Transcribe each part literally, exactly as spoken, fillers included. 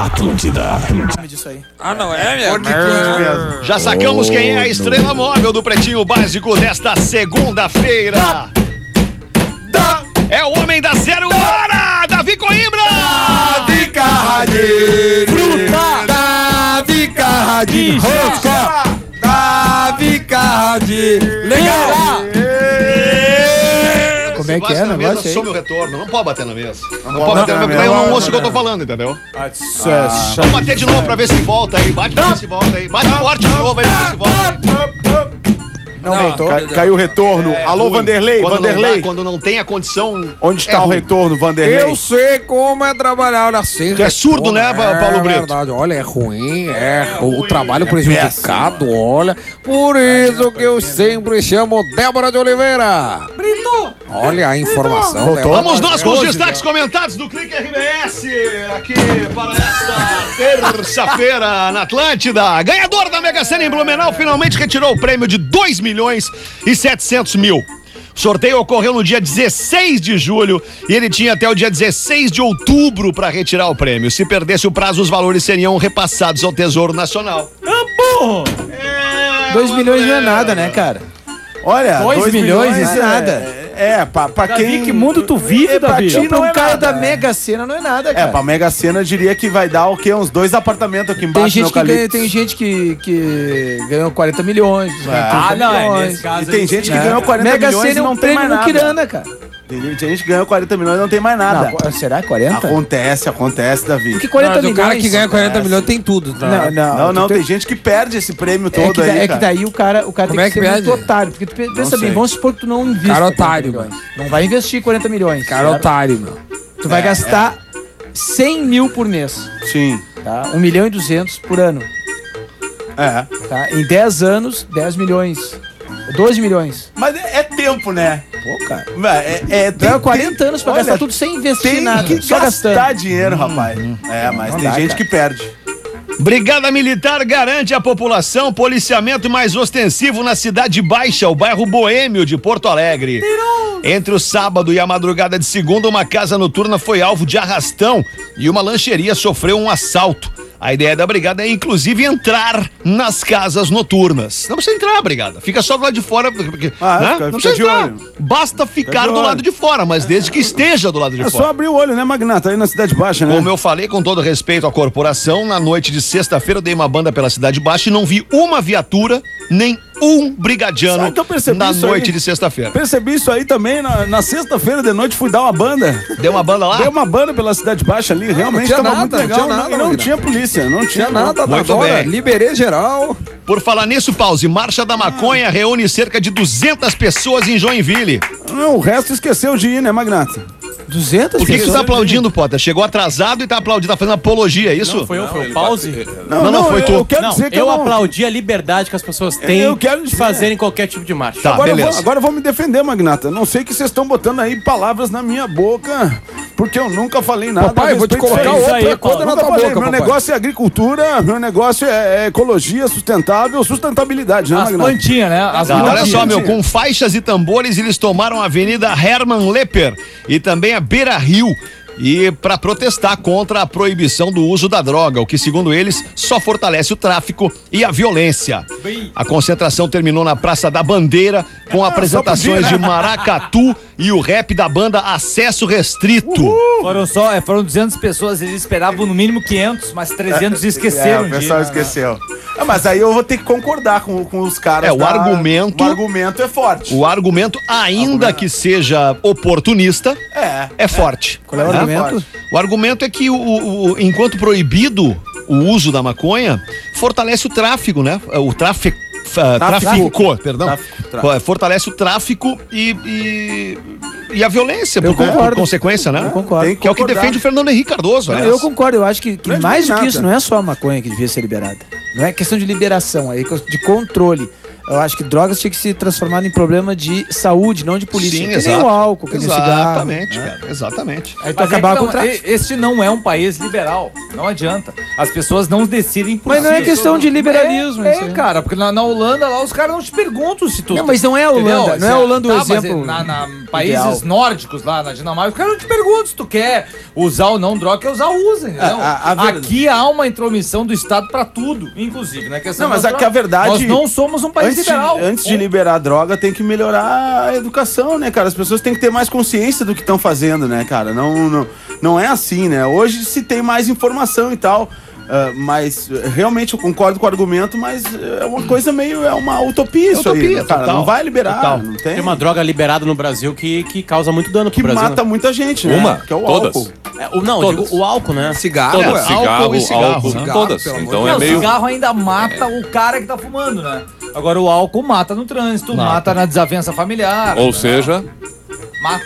Atlântida. Ah, não é, minha? Já sacamos quem é a estrela móvel do Pretinho Básico desta segunda-feira. É o homem da zero hora, Davi Coimbra! Davi Carradinho! Fruta! Davi Carradinho! Rosca! Davi Carradinho! Legal! Como é que é, na mesa sobre o retorno. Não pode bater na mesa. Não, não pode bater na mesa, não, eu não não, ouço o que eu não. tô falando, entendeu? Ah, Vamos bater de novo pra ver se volta aí. Bate pra ver se volta aí. Bate forte de novo aí pra ver se volta. Não, voltou. Cai, caiu o retorno. É, Alô, ruim. Vanderlei, Quando Vanderlei. Não dá, quando não tem a condição. Onde está é o ruim. retorno, Vanderlei? Eu sei como é trabalhar assim. Tu é surdo, né, Paulo É Brito? verdade, olha, é ruim, é o trabalho prejudicado, olha. Por isso que eu sempre chamo Débora de Oliveira. Brito! Olha a informação. Voltou? Débora. Vamos nós com os Hoje, destaques comentados do Clique R B S aqui para esta terça-feira na Atlântida. Ganhador da Mega Sena em Blumenau finalmente retirou o prêmio de dois milhões e setecentos mil. O sorteio ocorreu no dia dezesseis de julho e ele tinha até o dia dezesseis de outubro para retirar o prêmio. Se perdesse o prazo, os valores seriam repassados ao Tesouro Nacional. dois milhões não é nada, né, cara? Olha, dois milhões, isso é nada. É, é pra, pra Davi, quem... que mundo tu vive, é, pra Davi? ti Pra não um é cara nada. da Mega Sena não é nada, É, cara. pra Mega Sena eu diria que vai dar o quê? Uns dois apartamentos aqui Tem embaixo no gente, que ganha, Eucalipto. tem gente que, que ganhou quarenta milhões. Ah, trinta não, é milhões, nesse caso E tem aí, gente que né? ganhou quarenta Mega milhões Sena e é não um tem prêmio mais no nada. Quirana, cara. Tem gente que ganhou quarenta milhões e não tem mais nada. Não, será quarenta? Acontece, acontece, Davi. Porque quarenta Mas o milhões... cara que ganha quarenta milhões tem tudo, tá? Não, não. Não, não, tu tem gente que perde esse prêmio É todo que, da- aí, é que cara. daí o cara, o cara Como tem é que que ser perde? muito otário. Porque tu pe- pensa sei. bem, vamos supor que tu não investe Cara quarenta otário, milhões. Não vai investir quarenta milhões. Cara certo? otário, meu. Tu vai É, gastar cem mil por mês, Sim, tá? um milhão e duzentos por ano, é. tá? Em dez anos, dez milhões. doze milhões. Mas é, é tempo, né? Pô, cara. É, é, tem, Ganha quarenta anos pra olha, gastar tudo sem investir Tem nada. que só gastar gastando. dinheiro, rapaz. É, mas Não tem dá, gente cara. que perde. Brigada Militar garante à população policiamento mais ostensivo na Cidade Baixa, o bairro Boêmio de Porto Alegre. Entre o sábado e a madrugada de segunda, uma casa noturna foi alvo de arrastão e uma lancheria sofreu um assalto. A ideia da brigada é, inclusive, entrar nas casas noturnas. Não precisa entrar, brigada. Fica só do lado de fora. Porque, Ah, né? fica- Não fica precisa de entrar. olho. Basta ficar de do olho. lado de fora, mas desde que esteja do lado de É fora. só abrir o olho, né, Magnata? Aí na Cidade Baixa, né? Como eu falei, com todo respeito à corporação, na noite de sexta-feira eu dei uma banda pela Cidade Baixa e não vi uma viatura, nem um brigadiano Sabe que eu percebi na isso noite aí? de sexta-feira. Percebi isso aí também na, na sexta-feira de noite, fui dar uma banda. Deu uma banda lá? Dei uma banda pela Cidade Baixa ali, realmente tinha tava nada, muito não legal. tinha Não, nada, e não Magnata. tinha polícia, não tinha Tinha nada, Muito agora. bem. Liberei geral. Por falar nisso, pause. Marcha da Maconha reúne cerca de duzentas pessoas em Joinville. Não, o resto esqueceu de ir, né, Magnata? duzentas Por que, que você pessoas? tá aplaudindo, Potter? Chegou atrasado e tá aplaudindo, tá fazendo apologia, é isso? Foi eu, foi o pause. Não, não, foi eu, tu. Eu quero Não, dizer que eu não... aplaudi a liberdade que as pessoas têm Eu quero de dizer- fazerem qualquer tipo de marcha. Tá, Agora eu, beleza. vou, agora eu vou me defender, Magnata. Não sei que vocês estão botando aí palavras na minha boca, porque eu nunca falei nada. Papai, a eu vou te respeito colocar disso aí. isso aí, outra coisa Paulo. na Nunca tua falei, boca, meu papai. negócio é agricultura, meu negócio é, é ecologia sustentável, sustentabilidade, né, As Magnata? plantinhas, né? As Tá, olha plantinhas. só, meu, com faixas e tambores eles tomaram a Avenida Hermann Lepper e também a Beira Rio. E para protestar contra a proibição do uso da droga, o que, segundo eles, só fortalece o tráfico e a violência. A concentração terminou na Praça da Bandeira, com apresentações podia, de maracatu e o rap da banda Acesso Restrito. Foram só, é, foram duzentas pessoas, eles esperavam no mínimo quinhentos, mas trezentos É, esqueceram o de ir, pessoal né? esqueceu. Ah, mas aí eu vou ter que concordar com, com os caras. É, o da- argumento- O argumento é forte. O argumento, ainda que seja oportunista, É. é forte. Qual é o né? argumento? O argumento é que, o, o- o- enquanto proibido o uso da maconha, fortalece o tráfico, né? O tráfico. Uh, tráfico, perdão. Tráfico, tráfico. Fortalece o tráfico e, e, e a violência, Eu por, por concordo. consequência, né? Eu concordo. Tem Que é o que concordar. defende o Fernando Henrique Cardoso, Não, aliás. eu concordo, eu acho que, que Não é mais do nada. que isso, não é só a maconha que devia ser liberada. Não é questão de liberação, é de controle. Eu acho que drogas tinha que se transformar em problema de saúde, não de política. Sim, que exato. nem o álcool, que nem o cigarro. Exatamente, né? cara. Exatamente. Aí tu Mas é que acabar com não, o tráfico. e- este não é um país liberal. Não adianta. As pessoas não decidem por Mas não si. é questão de liberalismo. É, isso é aí. cara, porque na, na Holanda lá os caras não te perguntam se tu. Não, mas não é a Holanda. Entendeu? Não é a Holanda o Tá, mas exemplo. Na, na países ideal. nórdicos lá, na Dinamarca, os caras não te perguntam se tu quer usar ou não droga, quer usar, usa, entendeu? a- a ver- Aqui há uma intromissão do Estado pra tudo, inclusive, né? Não, mas aqui a verdade- Nós não somos um país Antes de, liberal. antes de liberar a droga, tem que melhorar a educação, né, cara? As pessoas têm que ter mais consciência do que estão fazendo, né, cara? Não, não, não é assim, né? Hoje se tem mais informação e tal. ah, mas eh, realmente eu concordo com o argumento, mas eh, é uma coisa meio. É uma utopia isso aí, Utopia, né, cara. total. Não vai liberar, Total. não tem. Tem uma droga liberada no Brasil que, que causa muito dano pro que Brasil. mata né? muita gente, né? Uma? Que é o Todas? álcool. É, o, não, Todas. digo, o álcool, né? Cigarro, Todas, é. cigarro, álcool e cigarro, álcool, né? todas. Cigarro, pelo Então Não, é o meio... cigarro ainda mata o cara que tá fumando, né? Agora o álcool mata no trânsito, mata, na desavença familiar. Ou seja, Mata.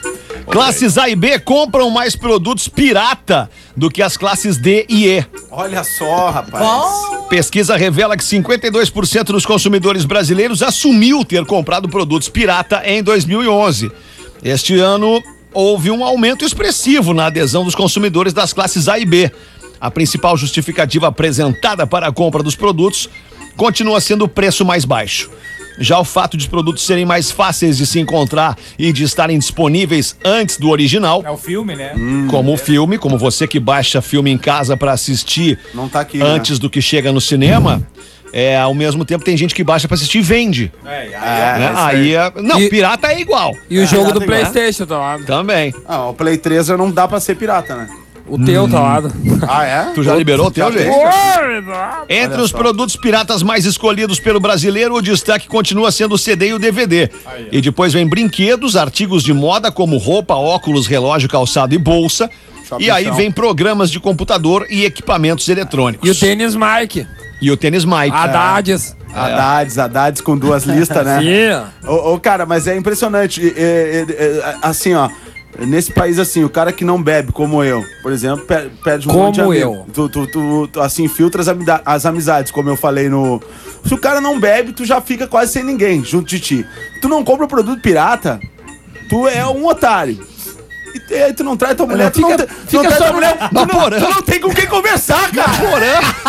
Classes A e B compram mais produtos pirata do que as classes D e E. Olha só, rapaz. Pesquisa revela que cinquenta e dois por cento dos consumidores brasileiros assumiu ter comprado produtos pirata em dois mil e onze. Este ano houve um aumento expressivo na adesão dos consumidores das classes A e B. A principal justificativa apresentada para a compra dos produtos continua sendo o preço mais baixo. Já o fato de os produtos serem mais fáceis de se encontrar e de estarem disponíveis antes do original, É o filme, né? como o filme, como você que baixa filme em casa para assistir Não tá aqui, né? antes do que chega no cinema, é, ao mesmo tempo tem gente que baixa pra assistir e vende. É, É, né? isso Aí, é- não, E- pirata é igual. E o jogo do tá igual. PlayStation tá lá. Também. Ah, o Play três já não dá pra ser pirata, né? O teu tá lá. Ah, é? Tu já liberou o teu, Já gente? tem? Entre Olha os só. produtos piratas mais escolhidos pelo brasileiro, o destaque continua sendo o C D e o D V D. E depois vem brinquedos, artigos de moda como roupa, óculos, relógio, calçado e bolsa. Shopping E aí chão. vem programas de computador e equipamentos eletrônicos. E o tênis Mike. E o tênis Mike. Haddades. Haddades, Haddades com duas listas, né? Sim. Ô, ô, cara, mas é impressionante. É, é, é, assim, ó. Nesse país, assim, o cara que não bebe, como eu, por exemplo, per- perde um Como monte de amigo. eu. Tu, tu, tu, tu, assim, filtra as, amida- as amizades, como eu falei no... Se o cara não bebe, tu já fica quase sem ninguém junto de ti. Tu não compra produto pirata, tu é um otário. E aí tu não traz tua mulher, tu não, fica- te- tu fica não traz só tua mulher, tu não, Porã. tu não tem com quem conversar, cara.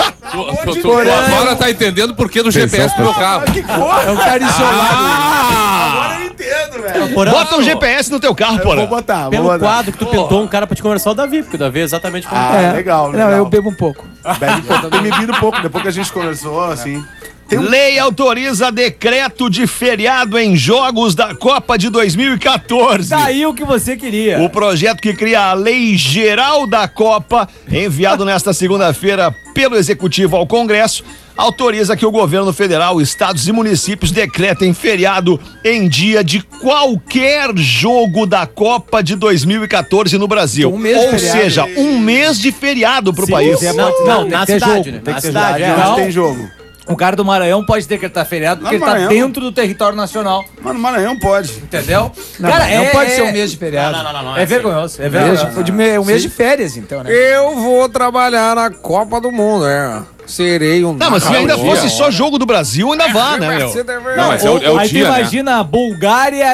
tu, tu- tu agora tá entendendo por que do G P S do meu carro. Que porra. É um cara isolado. Agora eu entendo, velho. Porã, Bota um G P S no teu carro, Eu porra. vou botar, vou Pelo botar. quadro que tu pintou um cara pra te conversar, o Davi, porque o Davi é exatamente como Ah, É. legal, Não, legal. eu bebo um pouco. Bebe pouco, eu tenho bebido pouco, depois que a gente conversou, assim. Tem um- Lei autoriza decreto de feriado em jogos da Copa de dois mil e quatorze. Daí o que você queria. O projeto que cria a Lei Geral da Copa, enviado nesta segunda-feira pelo Executivo ao Congresso, autoriza que o governo federal, estados e municípios decretem feriado em dia de qualquer jogo da Copa de dois mil e quatorze no Brasil. Um mês de Ou feriado. seja, um mês de feriado pro país. é Não, Não, não, tem na que ter cidade, jogo, né? tem Na que ter cidade. jogo. Onde Não. tem jogo. Um cara do Maranhão pode decretar feriado porque Lá no ele tá Maranhão? dentro do território nacional. Mas no Maranhão pode. Entendeu? Não, cara, não é, pode é- ser um mês de feriado. Não, não, não, não. É vergonhoso, é Mês vergonhoso. de- de me- um mês de férias, então, né? Eu vou trabalhar na Copa do Mundo, é. Serei um. Não, mas se ainda fosse só jogo do Brasil, ainda vá, né, meu? Não, mas é o, é o Aí dia, tu né? imagina Bulgária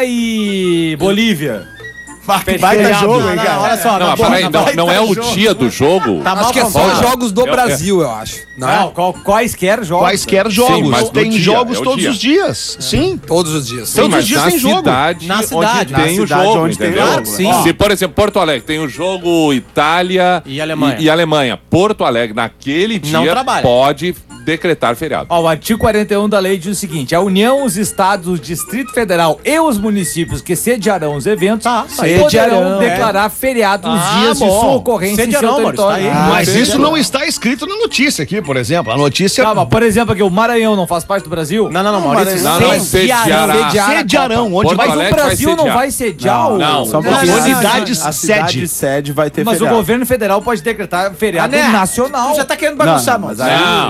e Bolívia. Vai ter Feriado. jogo, Não, hein, não, cara? olha só, Não, mas bom, peraí, tá não, bom. não é o dia do jogo. Tá Acho mal que é só falado. jogos do É- Brasil, eu acho. Não é? Não, qual- quaisquer jogos. Quaisquer jogos. mas no tem dia, jogos é o todos dia. os dias. Sim. Todos os dias. Todos Sim, os dias na tem jogo. cidade, Na onde cidade. tem Na o cidade jogo, onde tem entendeu? jogo. Sim. Se, por exemplo, Porto Alegre tem o jogo Itália E Alemanha. E, e Alemanha. Porto Alegre, naquele Não dia, trabalha. pode decretar feriado. Ó, o artigo quarenta e um da lei diz o seguinte: a União, os estados, o Distrito Federal e os municípios que sediarão os eventos Tá, poderão sediarão, declarar feriado nos Ah, dias de bom. sua ocorrência em seu Sediarão, Maurício, território. tá aí. Mas entendi. isso não está escrito na notícia aqui, por exemplo. A notícia. Calma, por exemplo, aqui o Maranhão não faz parte do Brasil? Não, não, não, Maurício. Não, não, sediarão. sediará. Sediarão, onde Porto vai. Mas o Alegre vai Brasil não sediar. vai sediar o... Não, Só um Não, pouquinho. não, não, Unidade A cidade sede. sede vai ter Mas o feriado. governo federal pode decretar feriado Ah, né? nacional. Tu já tá querendo Não, bagunçar, não, mano. mas aí- Não, não,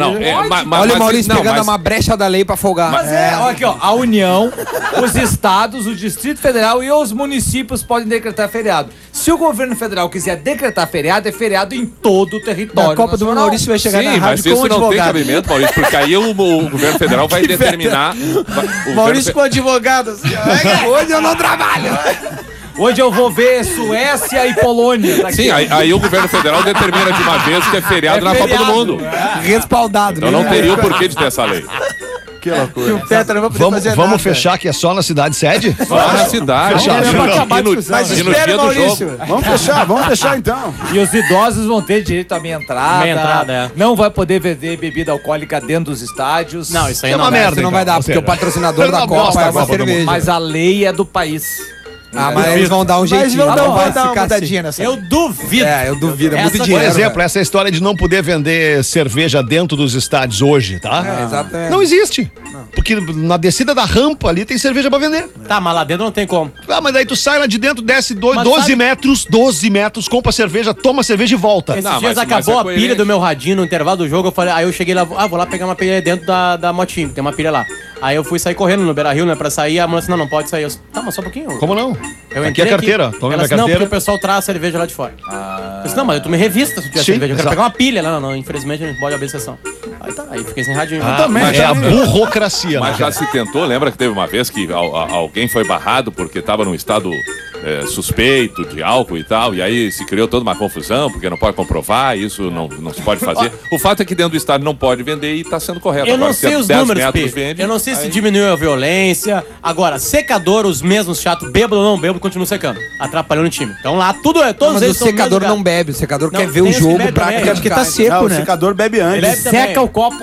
Não, é, ma- ma- Olha o mas- Maurício não, pegando mas- uma brecha da lei pra folgar. Mas é, olha aqui, ó. A União, os estados, o Distrito Federal e os municípios podem decretar feriado. Se o governo federal quiser decretar feriado, é feriado em todo o território. Na Copa do nacional. Maurício vai chegar Sim, na mas rádio isso com um não tem advogado. cabimento, Maurício, porque aí o, o governo federal vai determinar. vai- o Maurício com governo advogado. Assim, ó. Hoje eu não trabalho. Hoje eu vou ver Suécia e Polônia. Tá fe- Sim, aqui, ó. aí, aí o governo federal determina de uma vez que é feriado É na Copa do feriado. Mundo. Respaldado. Então né? não teria o porquê de ter essa lei. Que E loucura. o Petra não vai poder Vamos, fazer vamos nada. fechar que é só na cidade sede? Só na cidade. Fechado. E no- Vamos acabar a e no- discussão, Mas e no espera, dia do Maurício. jogo. Vamos fechar, vamos fechar então. E os idosos vão ter direito à meia entrada. Meia entrada, é. Não vai poder vender bebida alcoólica dentro dos estádios. Não, isso aí É não uma dá. merda. Isso não vai então, dar, ou porque seja, o patrocinador da uma Copa bosta é a uma Copa do cerveja. Mundo. Mas a lei é do país. Ah, mas eles vão dar um jeitinho. vão dar- não vai vai dar uma ficar mudadinha assim. nessa. Eu duvido. É, eu duvido. É muito Essa, dinheiro. Por exemplo, velho. essa história de não poder vender cerveja dentro dos estádios hoje, tá? É, exatamente. Não existe. Porque na descida da rampa ali tem cerveja pra vender. Tá, mas lá dentro não tem como. Ah, mas daí tu sai lá de dentro, desce do- Mas doze sabe- metros, doze metros, compra cerveja, toma cerveja e volta. Esses Não, dias mas- acabou mas é a pilha coerente. do meu radinho no intervalo do jogo. Eu falei, aí eu cheguei lá, ah, vou lá pegar uma pilha dentro da, da motinha, tem uma pilha lá. Aí eu fui sair correndo no Beira Rio, né, pra sair. A mulher disse, não, não pode sair. Eu disse, tá, mas só um pouquinho. Como não? Eu Aqui entrei é carteira. Toma Ela minha disse, não, porque carteira. o pessoal traz a cerveja lá de fora. Eu disse, não, mas tu me revista se tu tiver Sim, cerveja. Eu quero exato. pegar uma pilha lá. Não, não, infelizmente a gente pode abrir sessão. Aí tá, aí fiquei sem radinho. Ah, mas é a burocracia, né? Mas já se tentou, lembra que teve uma vez que al- a- alguém foi barrado porque estava num estado é, suspeito de álcool e tal, e aí se criou toda uma confusão, porque não pode comprovar, isso não, não se pode fazer. O fato é que dentro do estado não pode vender e está sendo correto. Eu não Agora, se sei é os dez números, metros Pi. vende, Eu não sei se aí- diminuiu a violência. Agora, secador, os mesmos chatos, bêbado ou não bêbado, continuam secando. Atrapalhando o time. Então lá, tudo é. Todos Mas eles o são no mesmo secador lugar. não bebe. O secador Não, quer ver tem o esse jogo bebe pra também. pra É porque ficar, tá seco, Não, o né? secador bebe antes. Ele Ele seca o copo.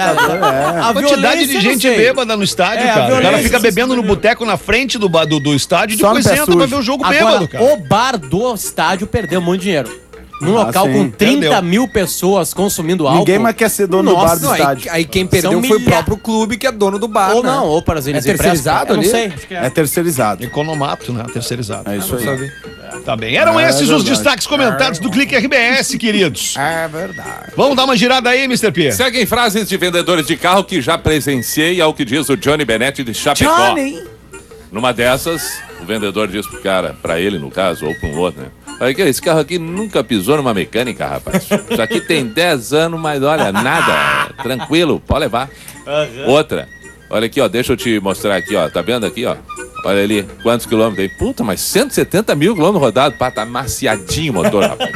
A A quantidade violência, de eu gente não sei. bêbada no estádio, É, a cara. O cara violência, fica vocês bebendo no entenderam. boteco na frente do, ba- do, do estádio e Só depois no pé entra pra sujo. ver o jogo Agora, bêbado, cara. o bar do estádio perdeu muito dinheiro. Num Ah, local sim. com trinta Perdeu. mil pessoas consumindo álcool. Ninguém mais quer ser dono do bar Nossa, do Não, aí, estádio. aí quem perdeu São foi o milha- próprio clube que é dono do bar. Ou né? não, ou para as eles É terceirizado emprestam. Eu não ali? sei. Acho que é. É terceirizado. Economato, né? Terceirizado. É isso aí. Tá bem. Eram É esses os verdade. destaques comentados do Clique R B S, queridos. É verdade. Vamos dar uma girada aí, mister P. Seguem frases de vendedores de carro que já presenciei, ao que diz o Johnny Bennett de Chapecó. Johnny! Numa dessas, o vendedor diz pro cara, pra ele no caso, ou pra um outro, né? Olha aqui, esse carro aqui nunca pisou numa mecânica, rapaz. Isso aqui tem dez anos, mas olha, nada. Tranquilo, pode levar. Outra, olha aqui, ó, deixa eu te mostrar aqui, ó. Tá vendo aqui, ó? Olha ali, quantos quilômetros tem? Puta, mas cento e setenta mil quilômetros rodados. Pá, tá maciadinho o motor, rapaz.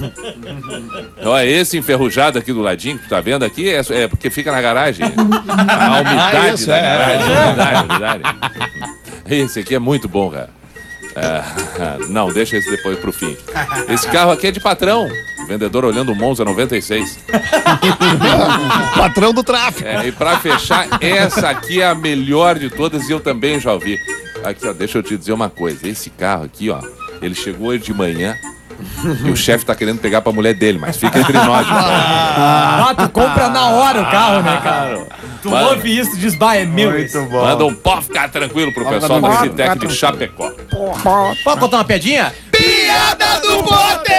Olha, esse enferrujado aqui do ladinho que tu tá vendo aqui é, é porque fica na garagem. A umidade Ah, isso, da é. garagem. Umidade, umidade. Esse aqui é muito bom, cara. Ah, não, deixa esse depois pro fim. Esse carro aqui é de patrão. O vendedor olhando o Monza noventa e seis. Patrão do tráfico. É, e pra fechar, essa aqui é a melhor de todas e eu também já ouvi. Aqui, ó, deixa eu te dizer uma coisa. Esse carro aqui, ó, ele chegou hoje de manhã e o chefe tá querendo pegar pra mulher dele, mas fica entre nós. Então. Ah, tu compra na hora o carro, né, cara? Tu Mano. ouve isso, diz, bah, é meu esse. Muito bom. Manda um pó ficar tranquilo pro pessoal da Citec de Chapecó. Pode contar uma piadinha? Piada do bote!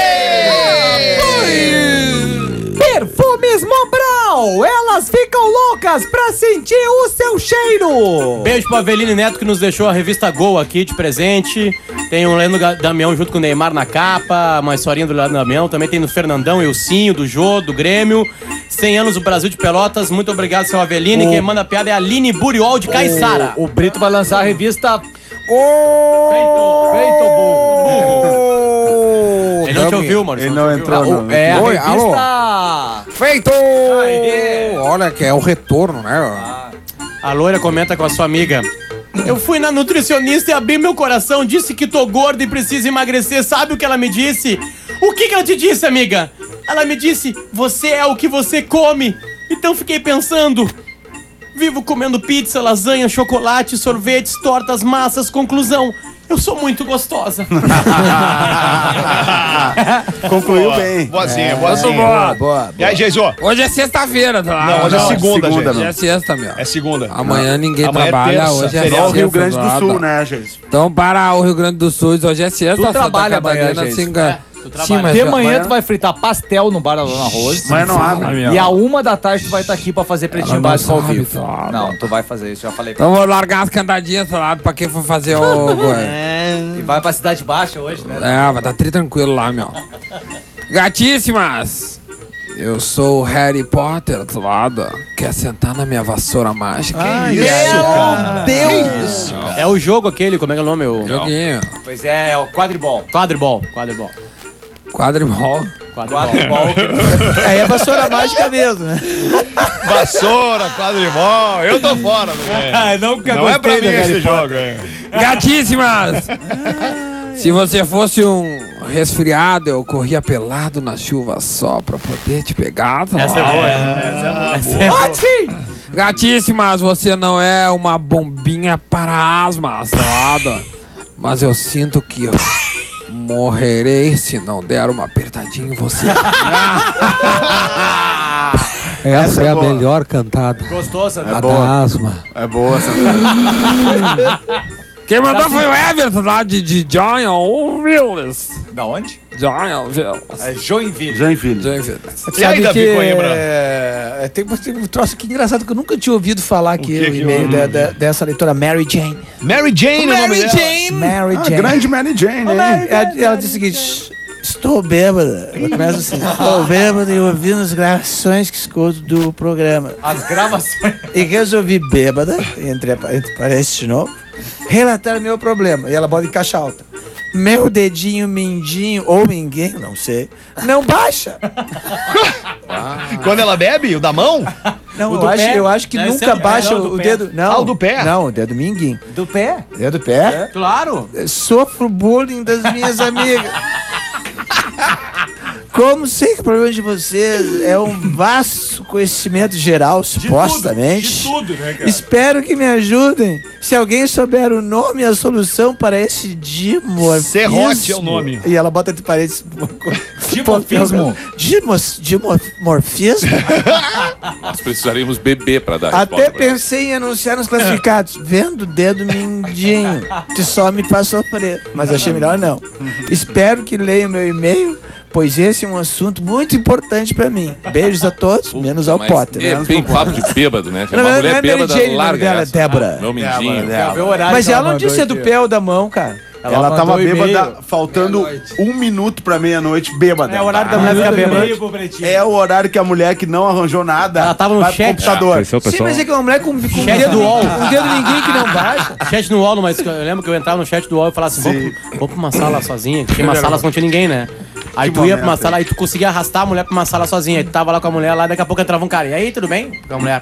Perfumes Mobral, elas ficam loucas pra sentir o seu cheiro. Beijo pro Aveline Neto que nos deixou a revista Gol aqui de presente. Tem o Leandro Ga- Damião junto com o Neymar na capa, uma historinha do Leandro Damião. Também tem no Fernandão, Elcinho, do Jô, do Grêmio. cem anos do Brasil de Pelotas. Muito obrigado, seu Aveline. O- Quem manda a piada é a Aline Buriol de Caiçara. O, o Brito vai lançar a revista Ô! Feito Burro. Ele não te ouviu, mano. Ele não entrou, não. É a Oi, revista... Feito! Aê. Olha que é o retorno, né? A loira comenta com a sua amiga. Eu fui na nutricionista e abri meu coração, disse que tô gorda e preciso emagrecer. Sabe o que ela me disse? O que, que ela te disse, amiga? Ela me disse, você é o que você come. Então fiquei pensando, vivo comendo pizza, lasanha, chocolate, sorvetes, tortas, massas. Conclusão, eu sou muito gostosa. Concluiu bem. Boazinha, É, boazinha. boa, boa. E aí, Geisô? Hoje é sexta-feira, tá? Não, hoje é segunda, segunda, gente. Hoje é sexta, meu. É segunda. Amanhã ninguém Amanhã é trabalha, terça, hoje é feriado. Só o sexta. Rio Grande do nada. Sul, né, gente? Então, para o Rio Grande do Sul, hoje é sexta. Tu Santa trabalha amanhã, Catarina gente. se enga- Tu Sim, trabalha. mas De já- manhã mas- tu vai fritar pastel no bar da Dona Rose. Mas não abre. E a uma da tarde tu vai estar aqui pra fazer pretinho não básico ao sabe, vivo. sabe. Não, tu vai fazer isso, já falei pra Então vou largar as cantadinhas lá pra quem for fazer o. E vai pra Cidade Baixa hoje, né? É, vai estar tri tranquilo lá, meu. Gatíssimas! Eu sou o Harry Potter do lado. Quer sentar na minha vassoura mágica? Deus! É o jogo aquele, como é que é o nome? O Joguinho. Pois é, é o quadribol. quadribol. Quadribol. Quadribol. Quadribol. Aí é vassoura mágica mesmo, né? Vassoura, quadribol, eu tô fora, velho. Nunca Não é pra mim do Harry esse jogo, é. Gatíssimas! Se você fosse um resfriado, eu corria pelado na chuva só pra poder te pegar. Tá? Essa é boa. Essa é boa. Gatíssimas, você não é uma bombinha para asma, salada. Mas eu sinto que eu morrerei se não der uma apertadinha em você. Essa é a boa. melhor cantada. Gostosa, né? A boa. da asma. É boa essa. Quem mandou foi o Everton lá de, de Joinville. Da onde? Joinville. É Joinville. Joinville. Joinville. E aí, Davi Coimbra? É, tem, tem um troço aqui engraçado que eu nunca tinha ouvido falar aqui que o que e-mail eu- da- da- dessa leitora Mary Jane. Mary Jane, o nome dela. Mary Ah, Jane. grande Mary Jane, hein? Ela, ela disse o seguinte: estou bêbada. Ela começa assim: estou bêbada e ouvindo as gravações que escuto do programa. As gravações. E resolvi bêbada, entre, entre parênteses de novo, relatar meu problema. E ela bota em caixa alta. Meu dedinho mindinho, ou minguinho, não sei, não baixa. Quando ela bebe, o da mão? Não, O eu do acho, pé? eu acho que Deve ser nunca do pé, baixa não, o, do o pé. dedo. Não, Ah, o do pé? Não, o dedo minguinho. Do pé? Dedo do pé. Claro. Sofro bullying das minhas amigas. Como sei que o problema de vocês é um vasto conhecimento geral, supostamente. tudo, né, cara? Espero que me ajudem. Se alguém souber o nome e a solução para esse dimorfismo. Serrote é o nome. E ela bota entre parênteses. Dimorfismo. Dimos, dimorfismo? Nós precisaríamos beber pra dar Até resposta pra ela. pensei em anunciar nos classificados. Vendo o dedo mindinho, que só me faz sofrer. Mas achei melhor não. Espero que leiam meu e-mail, pois esse é um assunto muito importante pra mim. Beijos a todos, menos ao Mas Potter. É né? bem papo de bêbado, né? Não, Uma não, mulher não é Mary bêbada Jane, o nome larga dela é essa. Débora. Meu mindinho. Quer ver o horário Mas que ela não mandou disse é do aqui? pé ou da mão, cara. Ela, mandou tava um e-mail. bêbada, faltando um minuto pra meia-noite, bêbada. É o horário da mulher ficar bêbada. É o horário que a mulher que não arranjou nada Ela tava no vai pro chat. computador. Sim, mas é que uma mulher com, com um Chat dedo, do UOL. um dedo ninguém que não baixa. Chat no UOL, não, mas eu lembro que eu entrava no chat do UOL e falava assim, vamos, pro- vamos pra uma sala sozinha, que tinha uma sala que não tinha ninguém, né? Aí Que tu ia pra uma momento, sala, aí tu conseguia arrastar a mulher pra uma sala sozinha. Aí tu tava lá com a mulher lá, daqui a pouco entrava um cara. E aí, tudo bem? Com a mulher.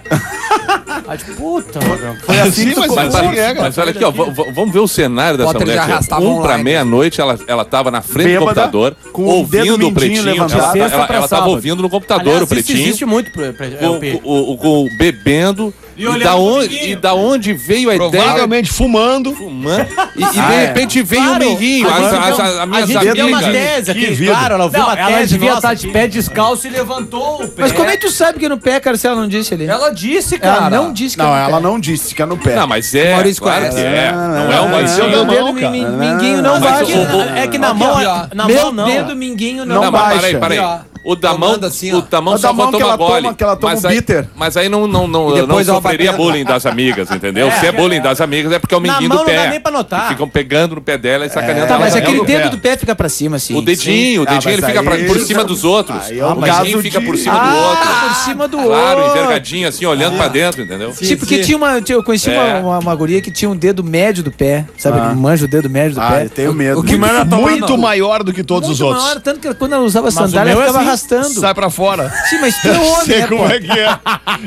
Aí tipo, puta, mano. Foi assim Sim, que tu mas- começou. Mas, Sim, mas, é, cara. mas olha aqui, ó, v- v- vamos ver o cenário dessa Potter mulher já aqui. ó. arrastava Um pra online. meia-noite, ela, ela tava na frente do Bêbada, computador, com o dedo ouvindo o mindinho pretinho. Ela, levantado. ela, Sexta ela, pra tava sábado. ouvindo no computador Aliás, o isso pretinho. existe muito pro, pro, Com, L P. com- o- com- bebendo. E, olhando da pro onde, minguinho. e da onde veio a ideia Provavelmente fumando. fumando. E, e de Ah, é. repente veio Claro, o minguinho. a As, gente as, deu- as, as minhas a gente deu uma amigas. tese aqui, Que vida. claro, ela ouviu Não, uma ela tese devia nossa estar aqui. de pé descalço e levantou o pé. Mas como é que tu sabe que é no pé, cara, se ela não disse ali? Ela disse, cara. Ela não disse que Não, é no ela pé. não disse que é no pé. Não, mas é. Maurício claro conhece. que é. Não é um Mas eu mindinho. não- Meu dedo cara. min- minguinho não Mas baixa. o- o- É que na Aqui, mão, ó. na Meu mão não. dedo minguinho não, Não Não, mas baixa. peraí, peraí. Aqui, ó. O da mão, Comanda assim, ó. o da mão O só da mão botou que uma ela toma- gole. que ela toma mas um aí, bitter. mas aí não, não, não, E depois não ela vai sofreria dentro. bullying das amigas, entendeu? Se é bullying das amigas é porque é o Na minguinho mão do não pé. dá nem pra notar. Que ficam pegando no pé dela e sacaneando Tá, ela. mas É aquele o dedo pé. do pé fica pra cima, assim. O dedinho, o Ah, dedinho ele mas fica pra- aí- por cima dos outros. Aí é um o caso dedinho fica de- por cima do Ah, outro. por cima do Claro, outro. envergadinho assim, olhando pra dentro, entendeu? Tipo, porque tinha uma. Eu conheci É. uma, uma, uma guria que tinha um dedo médio do pé. Sabe? Ah. Que manja o dedo médio do Ah, pé. eu tenho medo. O que manda Muito maior do que todos os Muito outros. maior, tanto que quando ela usava o sandália, ela meu é ficava assim. arrastando. Sai pra fora. Sim, mas tu é homem, Sei né, como pô? é que é.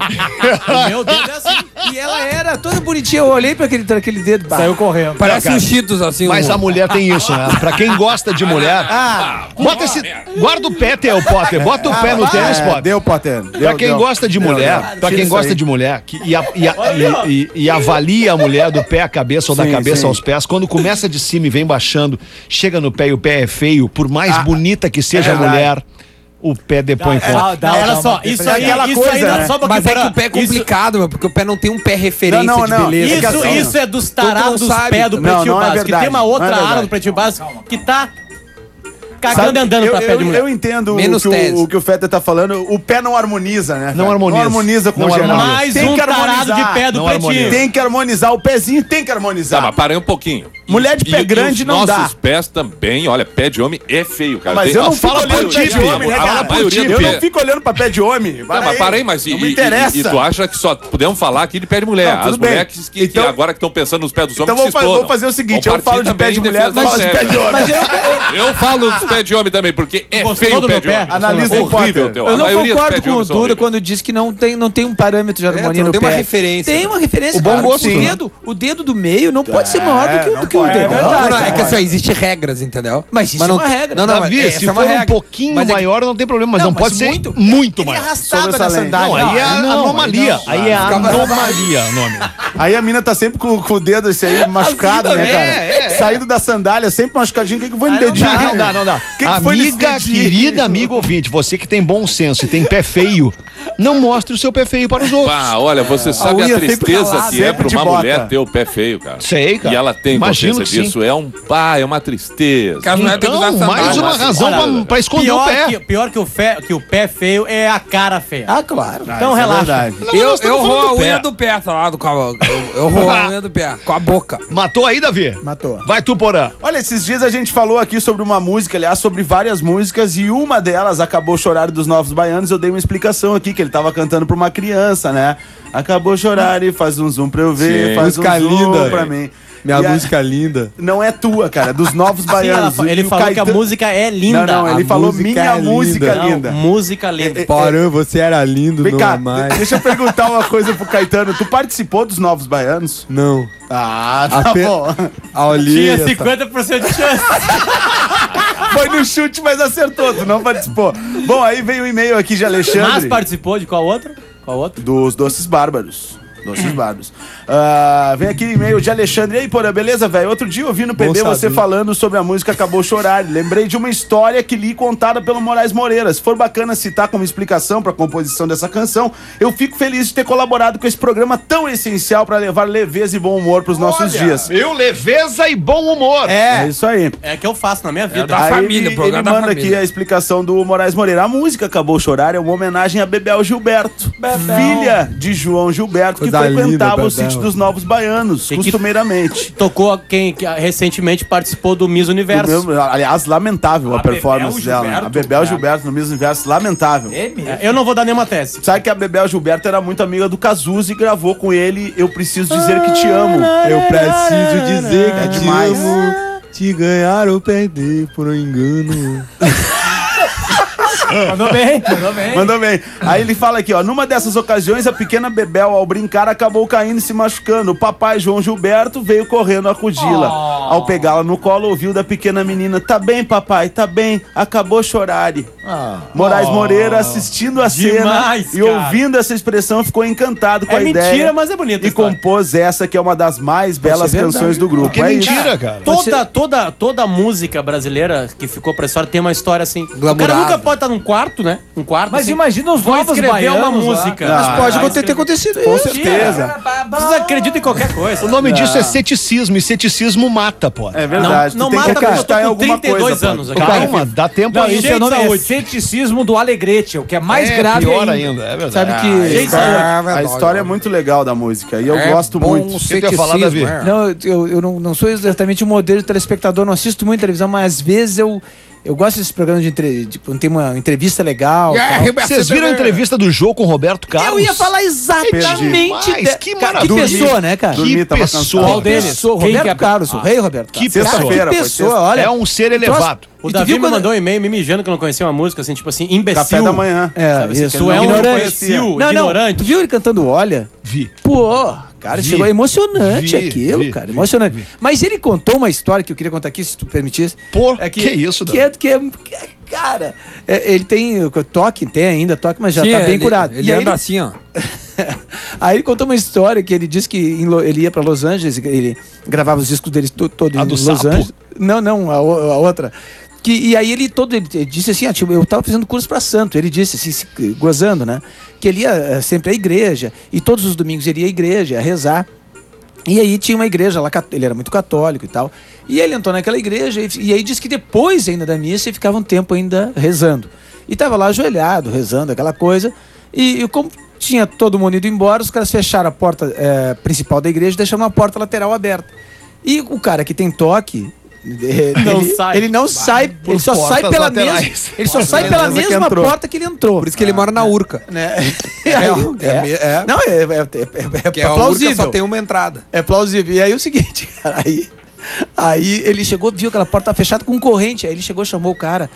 Meu Deus, é assim. E ela era toda bonitinha. Eu olhei pra aquele, aquele dedo. bah. Saiu correndo. Parece um Cheetos, assim. Mas um... a mulher tem isso, né? Pra quem gosta de mulher. Ah, Bota esse. Guarda o pé, Theo Potter. Bota o pé no tênis, É, Potter. deu, Potter. Deu, Pra quem deu. gosta de Deu, mulher, deu. pra Tira quem isso gosta aí. de mulher que, e, a- e a- e- e- e avalia a mulher do pé à cabeça ou da Sim, cabeça sim. aos pés, quando começa de cima e vem baixando, chega no pé e o pé é feio, por mais Ah, bonita que seja é a verdade. mulher, o pé depõe Dá, conta. dá, olha só, isso É aí, aquela isso coisa, aí dá né? só pra Mas é que parar. o pé é complicado, meu, porque o pé não tem um pé referência Não, não, de não. beleza. Isso, É que assim, isso é dos todo tarados mundo dos sabe. pés do Não, Pretinho não é Básico. Que verdade, tem uma não outra é área verdade. do Pretinho Básico que tá cagando e andando eu, pra pé de eu, mulher. eu entendo o Menos que tese. o, o que o Fetter tá falando. O pé não harmoniza, né? Não cara? harmoniza. Não harmoniza com Não o geral. harmoniza. Mais Tem um que tarado harmonizar. de pé do Não pretinho. harmoniza. Tem que harmonizar. O pezinho tem que Tá, harmonizar. mas parei um pouquinho. Mulher de pé E- e grande os não dá. nossos pés também, olha, pé de homem é feio, cara. Mas Tem- eu não Ah, fico fala olhando por pé ti, de homem, né, a cara? maioria do Eu pé- não fico olhando pra pé de homem. Não, Para mas aí. parei, mas e, não me e- interessa. e, e tu acha que só podemos falar aqui de pé de mulher? Não, tudo As bem. mulheres que, que- que Então- agora que estão pensando nos pés dos Então homens vou, que se fa- vou explodam. fazer o seguinte, Vão eu falo de partir pé de também em mulher, tu defesa fala de da pé de séria. homem. Eu falo dos pés de homem também, porque é Gostou feio o do pé meu de pé? homem. Analisa aí, Horrível, Potter. teu. Eu A não maioria dos pés concordo de com o homem são Duda horríveis. quando diz que não tem, não tem um parâmetro de harmonia não no tem pé. uma referência, Tem né? uma referência. O bom cara. gosto, o, né? dedo, o dedo do meio não pode ser maior do que, o- não do que o pode. dedo. É verdade, Não, não, é cara. que assim, existem regras, entendeu? Mas isso é uma regra. Não, não, Davi, é, se essa é for uma um regra. pouquinho Mas é que- maior, não tem problema, mas não, mas pode ser muito, muito, ele maior. arrastava na Sobressalente. sandália. Não, aí é a Não, anomalia. não. Aí é a Ficava- anomalia o nome. Aí a mina tá sempre com, com o dedo esse aí machucado, né, é, cara? é, é. Saído da sandália, sempre machucadinho. O que, que foi no Ah, não dedinho? dá, Não dá, não dá. Que que foi nesse Amiga, dedinho? querida amigo ouvinte, você que tem bom senso e tem pé feio, não mostre o seu pé feio para os outros. Pá, olha, você sabe a, unha sempre tristeza ralada, que é sempre pra de uma bota. mulher ter o pé feio, cara. Sei, cara. E ela tem Imagino consciência que disso. É um pá, é uma tristeza. Cara, não é ter que usar Então, mais sandália. uma razão Olha, pra, pra esconder Pior, o pé. que, pior que, o fé, que o pé feio é a cara feia. Ah, claro. Então isso é relaxa. verdade. Eu, nós estamos eu roo falando a do unha pé. do pé, tá lá do cavalo. Eu, eu roo a unha do pé, com a boca. Matou aí, Davi? Matou. Vai tu, Porã. Olha, esses dias a gente falou aqui sobre uma música, aliás, sobre várias músicas, e uma delas, Acabou Chorar dos Novos Baianos, eu dei uma explicação aqui, que ele tava cantando pra uma criança, né? Acabou chorar e faz um zoom pra eu ver, Sim. faz um Música zoom linda. pra mim. Minha E a- música é linda. Não é tua, cara, é dos Novos Sim, ela Baianos. fa- ele E o falou que a Caetano- música é linda. Não, não, ele A falou música minha é linda. música Não, linda. música linda. É, é, Porã, você era lindo, Vem não cá, é mais. deixa eu perguntar uma coisa pro Caetano. Tu participou dos Novos Baianos? Não. Ah, tá Ape- bom. A Olívia. Tinha cinquenta por cento de chance. Foi no chute, mas acertou, tu não participou. Bom, aí veio o e-mail aqui de Mas Alexandre. participou de qual outro? Qual outro? Dos Doces Bárbaros. Doces Bárbaros. Ah, vem aqui e-mail de Alexandre. E aí, porra, beleza, velho? Outro dia eu vi no P B Bom você saber. falando sobre a música Acabou Chorar. Lembrei de uma história que li contada pelo Moraes Moreira. Se for bacana citar como explicação pra composição dessa canção, eu fico feliz de ter colaborado com esse programa tão essencial pra levar leveza e bom humor pros nossos dias. Viu? Leveza e bom humor. É isso aí. É que eu faço na minha vida. da Aí família, ele, programa ele da manda família. aqui a explicação do Moraes Moreira. A música Acabou Chorar é uma homenagem a Bebel Gilberto, filha de João Gilberto, que Coisa frequentava linda, o sítio Bebel. dos Novos Baianos, E que- costumeiramente. Tocou quem que, ah, recentemente participou do Miss Do Universo. mesmo- aliás, lamentável a, A performance Bebel dela. Gilberto, A Bebel é. Gilberto no Miss Universo, lamentável. É mesmo. É, eu não vou dar nenhuma tese. Sabe que a Bebel Gilberto era muito amiga do Cazuza e gravou com ele Eu Preciso Dizer Que Te Amo. Eu preciso dizer que É te demais. amo. Te ganhar ou perder por um engano. Mandou bem, mandou bem. Mandou bem. Aí ele fala aqui, ó. Numa dessas ocasiões, a pequena Bebel, ao brincar, acabou caindo e se machucando. O papai, João Gilberto, veio correndo acudi-la. Ao pegá-la no colo, ouviu da pequena menina: Tá bem, papai, tá bem. Acabou chorar. Moraes Moreira, assistindo a Demais, cena e cara. ouvindo essa expressão, ficou encantado com É a mentira, ideia. mas é bonita a E história. compôs essa, que é uma das mais belas verdade. canções do grupo. Que É isso. mentira, cara. Toda, toda, toda música brasileira que ficou pra história tem uma história assim. O cara Glamourada. nunca pode estar num quarto, né? Um quarto. Mas assim. imagina os Vou novos escrever baianos uma lá. música. Mas Mas pode Ah, ter, ter acontecido Com isso. certeza. Vocês acreditam em qualquer coisa. O nome disso é ceticismo, e ceticismo mata, pô. É verdade. Não, tu não tem mata que porque eu tô acreditar em com alguma trinta e dois coisa. anos pô. aqui. Calma, dá tempo Não, aí. isso Cheio é o de nome é saúde. ceticismo do Alegrete, o que é mais É, grave pior ainda. ainda, é verdade. Sabe A que. história, a história é muito legal da música e eu É gosto bom muito. O que tu ia falar, Davi? ceticismo, é. Não, eu, eu não, não sou exatamente um modelo de telespectador, não assisto muito televisão, mas às vezes eu, eu gosto desses programas de entrevista, quando tem uma entrevista legal. É, tal. Roberto, Vocês viram a entrevista do Jô com o Roberto Carlos? Eu ia falar exatamente. Perdi. Mas de- que Cara, que maravilha. pessoa, né, cara? Dormi, Que tava pessoa. cansado. Qual deles? Pessoa, Quem Roberto que é- Carlos, o rei Roberto Que Carlos. pessoa. Cara, que foi pessoa, sexta. olha. É um ser Troço- elevado. O E tu Davi viu me quando- mandou um e-mail me mijando que eu não conhecia uma música, assim, tipo assim, imbecil. Café da manhã. É, Sabe assim, isso. tu é um Ignorante. imbecil, Não, não, ignorante. tu viu ele cantando Olha? Vi. Pô, cara, Vi. chegou emocionante Vi, aquilo, vi, cara, vi, emocionante. vi. Mas ele contou uma história que eu queria contar aqui, se tu permitisse. Pô, que isso, que é, que é, que é- cara, é, ele tem o toque, tem ainda toque, mas já Sim, tá bem ele- curado. Ele E aí anda assim, ó. Aí ele contou uma história que ele disse que em Lo- ele ia pra Los Angeles, ele gravava os discos dele to, todo A em do Los sapo? Angeles. Não, não, a, o- a outra. Que, e aí ele todo ele, ele disse assim, ah, tipo, eu tava fazendo curso pra santo. Ele disse assim, se- gozando, né? Que ele ia eh, sempre à igreja e todos os domingos ele ia à igreja, a rezar. E aí tinha uma igreja lá, ele era muito católico e tal. E ele entrou naquela igreja e, e aí disse que depois ainda da missa ele ficava um tempo ainda rezando. E tava lá ajoelhado, rezando, aquela coisa. E, e como tinha todo mundo ido embora, os caras fecharam a porta é, principal da igreja e deixaram uma porta lateral aberta. E o cara que tem toque... Ele Não ele, sai. ele não sai, ele só sai pela mesma, ele só sai pela mesma porta que ele entrou. Por isso que ele mora na Urca. Né? É, é, é. Não, é, é, é, é, Que é é a Urca plausível. só tem uma entrada. É plausível. E aí o seguinte, cara, aí, aí ele chegou, viu que aquela porta fechada com corrente. Aí ele chegou, chamou o cara.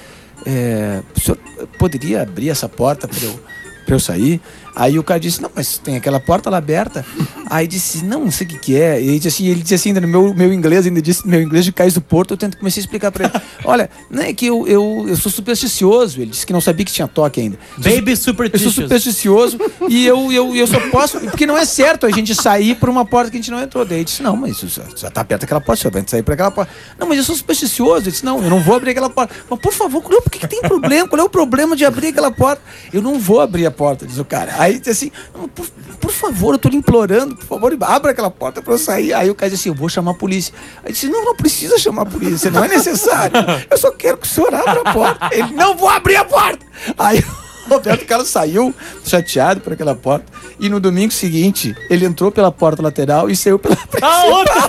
É, o senhor poderia abrir essa porta pra eu, pra eu sair? Aí o cara disse, não, mas tem aquela porta lá aberta. Aí disse, não, não sei o que que é. E ele disse assim, ele disse assim, ainda no meu, meu inglês, ainda disse, meu inglês de Cais do Porto, eu tento comecei a explicar pra ele. Olha, não é que eu, eu, eu sou supersticioso. Ele disse que não sabia que tinha toque ainda. Baby Eu sou superstitious. supersticioso e eu, eu, eu só posso... Porque não é certo a gente sair por uma porta que a gente não entrou. Daí ele disse, não, mas já, já tá perto daquela porta, você vai sair por aquela porta. Não, mas eu sou supersticioso. Ele disse, não, eu não vou abrir aquela porta. Mas, por favor, por que, que tem problema? Qual é o problema de abrir aquela porta? Eu não vou abrir a porta, diz o cara. Aí disse assim, não, por, por favor, eu tô lhe implorando, por favor, abra aquela porta pra eu sair. Aí o cara disse assim, eu vou chamar a polícia. Aí disse, não, não precisa chamar a polícia, não é necessário. Eu só quero que o senhor abra a porta. Ele, não vou abrir a porta. Aí o Roberto Carlos saiu chateado por aquela porta. E no domingo seguinte, ele entrou pela porta lateral e saiu pela A outra!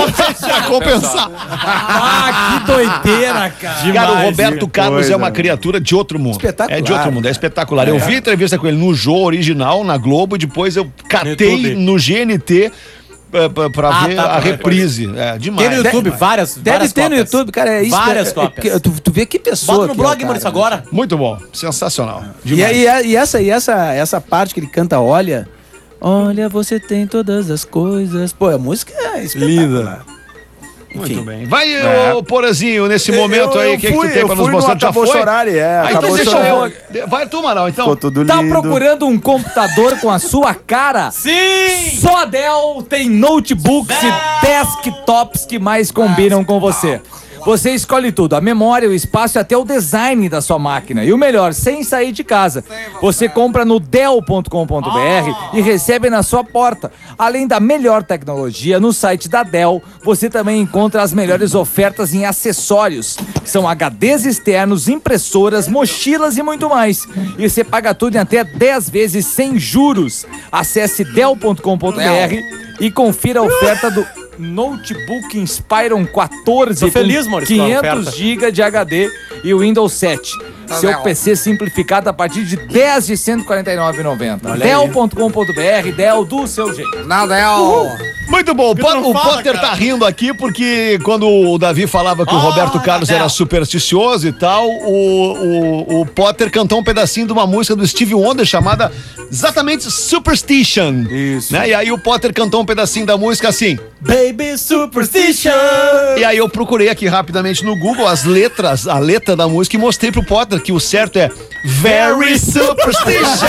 Pra compensar. Ah, que doideira, cara. Cara, o Demais, Roberto que Carlos coisa, é uma mano. criatura de outro mundo. Espetacular, É de outro mundo, é cara. espetacular. Eu vi a entrevista com ele no Jô original, na Globo, e depois eu catei YouTube. no G N T pra, pra- pra Ah, ver tá, a pra ver reprise. É demais. Tem no YouTube demais. várias, Deve várias ter no cópias. YouTube, cara. É isso. Várias é, é, cópias. é, tu, tu vê que pessoa. Bota no que é o blog, cara, Maurício, né? agora. Muito bom, sensacional. E, Demais. aí, e essa, e essa, essa parte que ele canta, olha. Olha, você tem todas as coisas. Pô, a música é espetacular. Muito bem. Vai, ô, Porazinho, nesse momento Eu- aí, eu o que, que fui- tu tem eu pra nos fui no mostrar? Já Acabou foi? Chorare, é, Ah, então Acabou deixa Chorare. eu... Vai tu, Amaral, então. Ficou tudo Tá lindo. procurando um computador com a sua cara? Sim! Só a Dell tem notebooks e desktops que mais combinam com você. Você escolhe tudo, a memória, o espaço e até o design da sua máquina. E o melhor, sem sair de casa. Você compra no dell ponto com ponto br e recebe na sua porta. Além da melhor tecnologia, no site da Dell, você também encontra as melhores ofertas em acessórios. São H Ds externos, impressoras, mochilas e muito mais. E você paga tudo em até dez vezes sem juros. Acesse dell ponto com ponto br e confira a oferta do Notebook Inspiron quatorze Tô feliz, com Maurício, com a quinhentos oferta. gigas de H D e o Windows sete. Seu P C simplificado a partir de dez de cento e quarenta e nove reais e noventa centavos. dell ponto com ponto br, Dell do seu jeito. Nada é o... Muito bom. O, Po- não o fala, Potter cara. tá rindo aqui porque quando o Davi falava que o Roberto Carlos era supersticioso e tal, o, o, o Potter cantou um pedacinho de uma música do Stevie Wonder chamada exatamente Superstition. Isso. Né? E aí o Potter cantou um pedacinho da música assim. Baby superstition! E aí eu procurei aqui rapidamente no Google as letras, a letra da música e mostrei pro Potter que o certo é Very Superstition.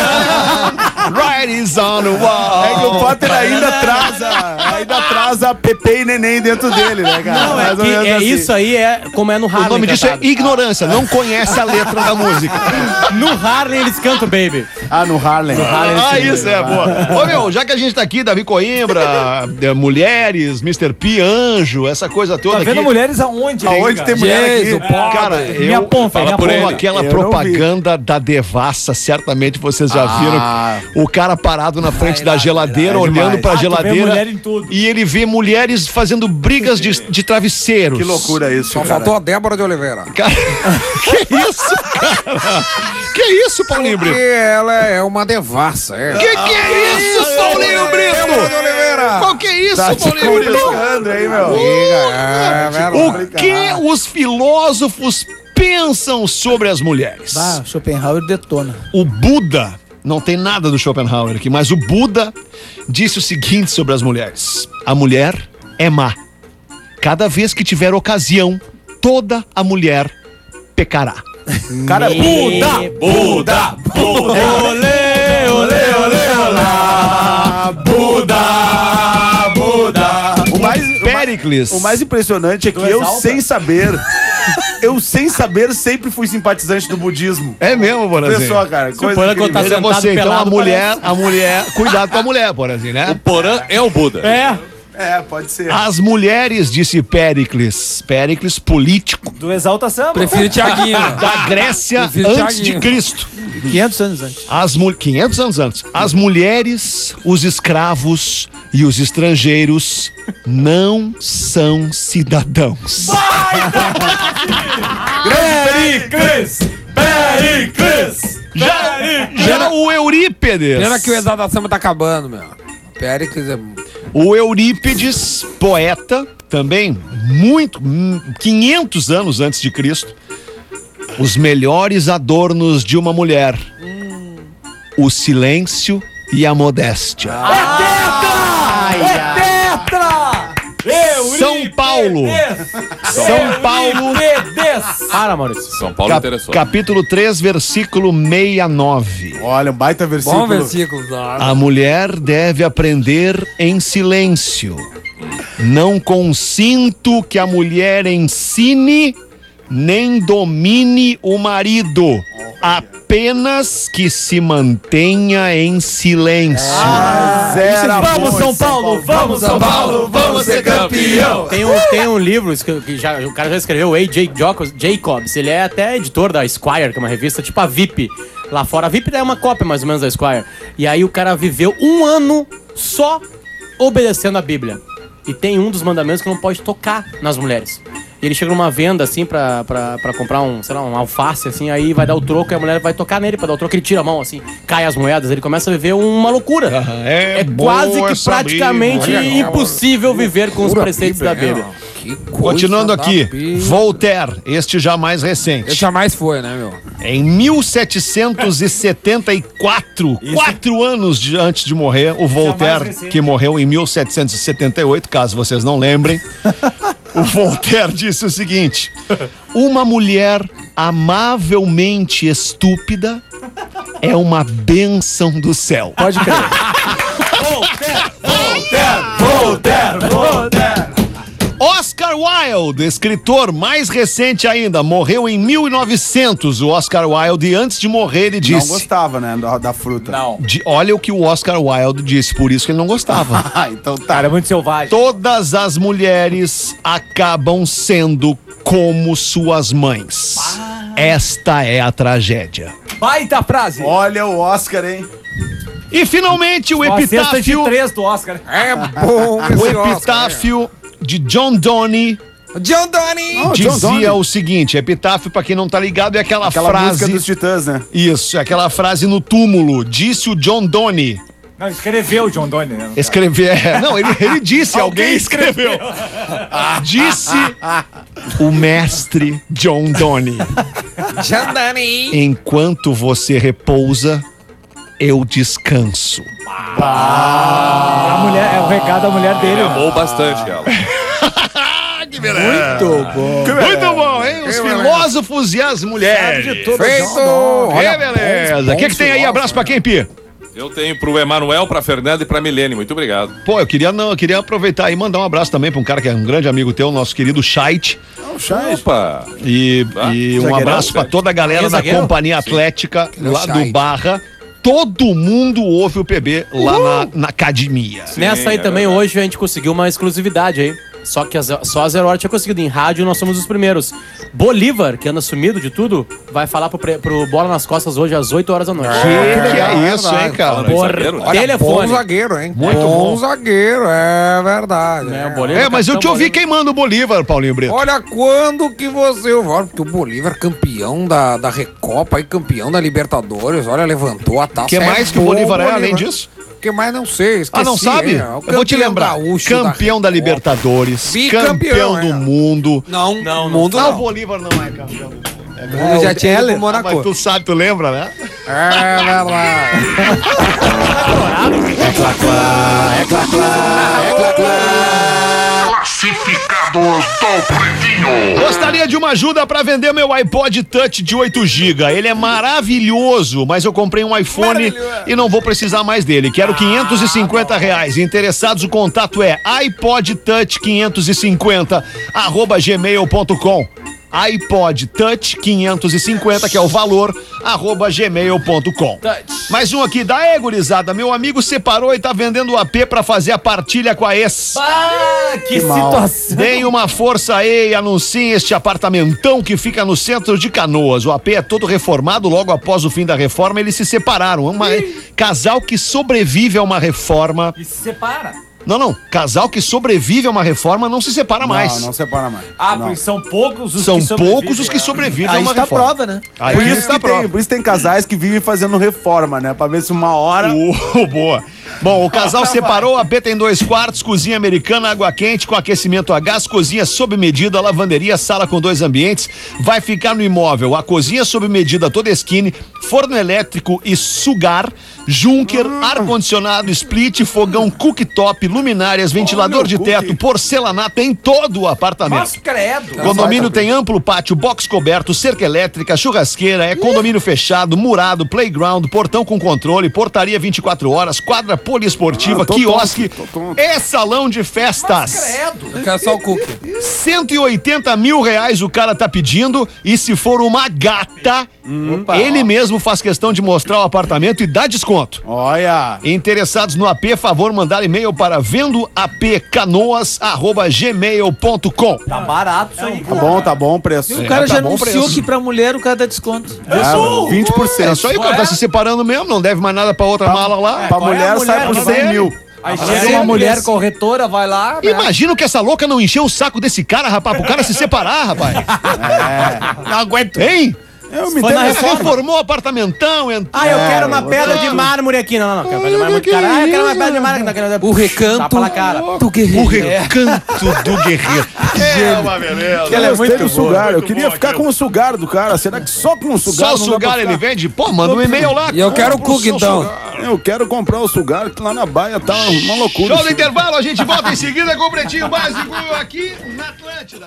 Right is on the wall. É que o Potter ainda traz a, ainda traz a Pepe e Neném dentro dele, né, cara? Não, é, Mais ou que menos é assim. isso aí, é como é no Harlem. O nome disso é cantado. ignorância, não conhece a letra da música. No Harlem eles cantam Baby. Ah, no Harlem. Ah, isso é, boa. Ô, meu, já que a gente tá aqui, Davi Coimbra, eh, mulheres, mister P, Anjo, essa coisa toda Tá vendo aqui. mulheres aonde? Aonde tem mulher aqui? Jesus, pobre. Cara, Minha eu, pompa, fala minha por pompa. aquela Eu não propaganda da Devassa, certamente vocês já viram. O cara parado na frente da geladeira, é olhando demais. pra Ah, tu vê geladeira. mulher em tudo. E ele vê mulheres fazendo brigas de, de travesseiros. Que loucura isso, Só cara. faltou a Débora de Oliveira. Cara, que isso, cara? Que isso, Paulinho Porque Brito? ela é uma devassa, é. Que que é isso, Paulinho Débora de Brito? Oliveira. Qual que é isso, Tá te Paulinho Brito? complicando aí, meu. É, é, O que os filósofos pensam sobre as mulheres? Ah, Schopenhauer detona. O Buda, não tem nada do Schopenhauer aqui, mas o Buda disse o seguinte sobre as mulheres: a mulher é má. Cada vez que tiver ocasião, toda a mulher pecará. Cara, Buda, Buda, Buda. Olê, olê, olê, olá. Buda, Buda. o mais, o mais, Péricles. o mais impressionante é que eu, exalta? sem saber, eu sem saber, sempre fui simpatizante do budismo. É mesmo, Borazinho? Pessoa, cara. Coisa Porã, quando tá Veja sentado você, então a pelado, mulher, a mulher, cuidado com a mulher, Borazinho, né? Porã é o Buda. É. É, pode ser. As mulheres, disse Péricles, Péricles político Do Exalta Samba. Prefiro o Thiaguinho. da Grécia Prefiro antes de Thiaguinho. Cristo. quinhentos anos antes. As mul- quinhentos anos antes. As mulheres, os escravos e os estrangeiros não são cidadãos. Pericles! Pericles! Já, já o Eurípedes. Pena que o Exalta Samba tá acabando, meu. Péricles é... O Eurípides, poeta, também muito, hum, quinhentos anos antes de Cristo, os melhores adornos de uma mulher, o silêncio e a modéstia. É tetra! São Paulo, São Paulo, Para, Maurício. São Paulo cap- interessou. capítulo três, versículo sessenta e nove. Olha, um baita versículo. Bom versículo. Nossa. A mulher deve aprender em silêncio. Não consinto que a mulher ensine nem domine o marido, apenas que se mantenha em silêncio. Zero. Vamos, São Paulo! Vamos, São Paulo! Vamos ser campeão! Tem um, tem um livro que que já, o cara já escreveu, o A J Jacobs, Jacobs. Ele é até editor da Esquire, que é uma revista tipo a V I P. Lá fora, a V I P é uma cópia mais ou menos da Esquire. E aí o cara viveu um ano só obedecendo a Bíblia. E tem um dos mandamentos que não pode tocar nas mulheres. E ele chega numa venda, assim, pra, pra, pra comprar um, sei lá, um alface, assim, aí vai dar o troco e a mulher vai tocar nele pra dar o troco, ele tira a mão, assim, cai as moedas, ele começa a viver uma loucura. É É bom quase que essa praticamente Bíblia. impossível viver com os Pura preceitos da Bíblia. Que coisa Continuando da aqui, Bíblia. Voltaire, este já mais recente. Esse jamais foi, né, meu? Em mil setecentos e setenta e quatro, quatro anos de- antes de morrer, o Voltaire, recente. que morreu em mil setecentos e setenta e oito, caso vocês não lembrem, o Voltaire disse o seguinte: uma mulher amavelmente estúpida é uma bênção do céu. Pode crer. Oscar Wilde, escritor mais recente ainda, morreu em mil e novecentos. O Oscar Wilde, e antes de morrer, ele Não disse... gostava, né, da, da fruta. Não. De- olha o que o Oscar Wilde disse, por isso que ele não gostava. Ah, então tá. Cara, é muito selvagem. Todas as mulheres acabam sendo como suas mães. Esta é a tragédia. Baita frase! Olha o Oscar, hein? E finalmente o Ó, a cesta de epitáfio, três do Oscar. É bom o esse Oscar, epitáfio de John Donne né? John Donnie! Oh, John dizia Donne. o seguinte: epitáfio, pra quem não tá ligado, é aquela, Aquela frase. música dos Titãs, né? Isso, é aquela frase no túmulo. Disse o John Donne. Não, escreveu o John Donne, né? Escrever. é, Não, ele, ele disse, alguém escreveu. Disse o mestre John Donne. John Donnie! Enquanto você repousa, eu descanso. A mulher, é o recado da mulher dele. Ele né? amou bastante ela. Muito bom. Muito bom, hein? Os filósofos e as mulheres. Feito! Que Olha, beleza. bons- O que, que tem aí? bons Abraço pra quem, Pi? Eu tenho pro Emanuel, pra Fernanda e pra Milene. Muito obrigado. Pô, eu queria não, eu queria aproveitar e mandar um abraço também pra um cara que é um grande amigo teu, nosso querido Chait. Opa! E, Ah, e um zagueirão, abraço pra toda a galera É da zagueiro? Companhia Atlética lá do Chait. Barra. Todo mundo ouve o P B lá na, na academia. Nessa aí é também, verdade. hoje, a gente conseguiu uma exclusividade aí. Só que a, Ze- só a Zero Hora tinha conseguido. Em rádio, nós somos os primeiros. Bolívar, que anda sumido de tudo, vai falar pro, pre- pro Bola nas Costas hoje às oito horas da noite. Que, que legal, é isso, verdade. hein, cara? Por zagueiro, né? Olha, telefone. bom zagueiro, hein? Muito bom. zagueiro, é verdade. É, o é. Bolívar, É, mas eu te capitão ouvi Bolívar. queimando o Bolívar, Paulinho Brito. Olha quando que você... Olha, porque o Bolívar campeão da, da Recopa e campeão da Libertadores. Olha, levantou a taça. O que mais que o bom, Bolívar é, além disso? O que mais não sei, esqueci. Ah, não sabe? hein? É o Eu vou te campeão lembrar. gaúcho Campeão da, Recopa. Libertadores, Bicampeão, campeão do é. mundo. Não, Não, o não. mundo Ah, o não. Bolívar não é campeão do mundo. O mundo já tinha ido pro Ah, Monaco. mas tu sabe, tu lembra, né? É verdade. Classificados do Pretinho. Gostaria de uma ajuda pra vender meu iPod Touch de oito gigas. Ele é maravilhoso, mas eu comprei um iPhone e não vou precisar mais dele. Quero quinhentos e cinquenta reais. Interessados, o contato é iPodTouch quinhentos e cinquenta arroba gmail ponto com. iPod Touch quinhentos e cinquenta, que é o valor, arroba gmail ponto com. Mais um aqui, da gurizada. Meu amigo separou e tá vendendo o A P pra fazer a partilha com a ex. Ah, que, Que mal. situação. Deem uma força aí e anunciem este apartamentão que fica no centro de Canoas. O A P é todo reformado, logo após o fim da reforma eles se separaram. É um casal que sobrevive a uma reforma. E se separa. Não, não. Casal que sobrevive a uma reforma não se separa mais. Não, não separa mais. Ah, não. pois são poucos os São que sobrevivem. poucos os que sobrevivem a Aí uma está a reforma. prova, né? Aí Por isso, está a que tem, prova. por isso tem casais que vivem fazendo reforma, né? Pra ver se uma hora... Uh, boa. Bom, o casal separou, a P tem dois quartos, cozinha americana, água quente com aquecimento a gás, cozinha sob medida, lavanderia, sala com dois ambientes. Vai ficar no imóvel a cozinha sob medida toda esquina, forno elétrico e sugar, junker, ar-condicionado, split, fogão cooktop, luminárias, ventilador de teto, porcelanato em todo o apartamento. Mas credo. Condomínio tem amplo pátio, box coberto, cerca elétrica, churrasqueira, é condomínio fechado, murado, playground, portão com controle, portaria vinte e quatro horas, quadra poliesportiva, Ah, tô quiosque tonto, tô tonto. e salão de festas. Credo. Eu quero só o cookie. cento e oitenta mil reais o cara tá pedindo e se for uma gata, ele mesmo faz questão de mostrar o apartamento e dá desconto. Olha... Interessados no A P, favor mandar e-mail para vendoapcanoas arroba gmail ponto com. Tá barato isso aí. Tá bom, tá bom o preço. O cara tá já bom anunciou preço. que pra mulher o cara dá desconto. É, vinte por cento. É isso aí, o cara tá se separando mesmo, não deve mais nada pra outra mala lá. Pra Qual é mulher, a mulher sai por que cem vai- mil. Aí Ah, chega é uma mulher mesmo. corretora, vai lá. né? Imagina que essa louca não encheu o saco desse cara, rapaz, pro cara se separar, rapaz. Não aguento. Hein? Eu me Foi na interesso. reforma. Reformou o apartamentão, entrou. Ah, eu quero uma eu pedra tô- de mármore aqui. Não, não, não. Quero pedra de mármore muito cara. Ah, eu quero uma pedra de mármore. Não, quero... O recanto Tapa na cara. do guerreiro. O recanto do guerreiro. É uma beleza. Eu Ela é gostei muito do boa, sugar. Eu muito queria boa ficar aquilo. com o sugar do cara. Será que só com o sugar Só o não dá pra sugar ele ficar? vende? Pô, manda um e-mail lá. E eu quero o Compra cookie, seu então. sugar. Eu quero comprar o sugar que lá na Baia tá uma loucura. Show do intervalo, a gente volta em seguida com o Pretinho Básico aqui na Atlântida.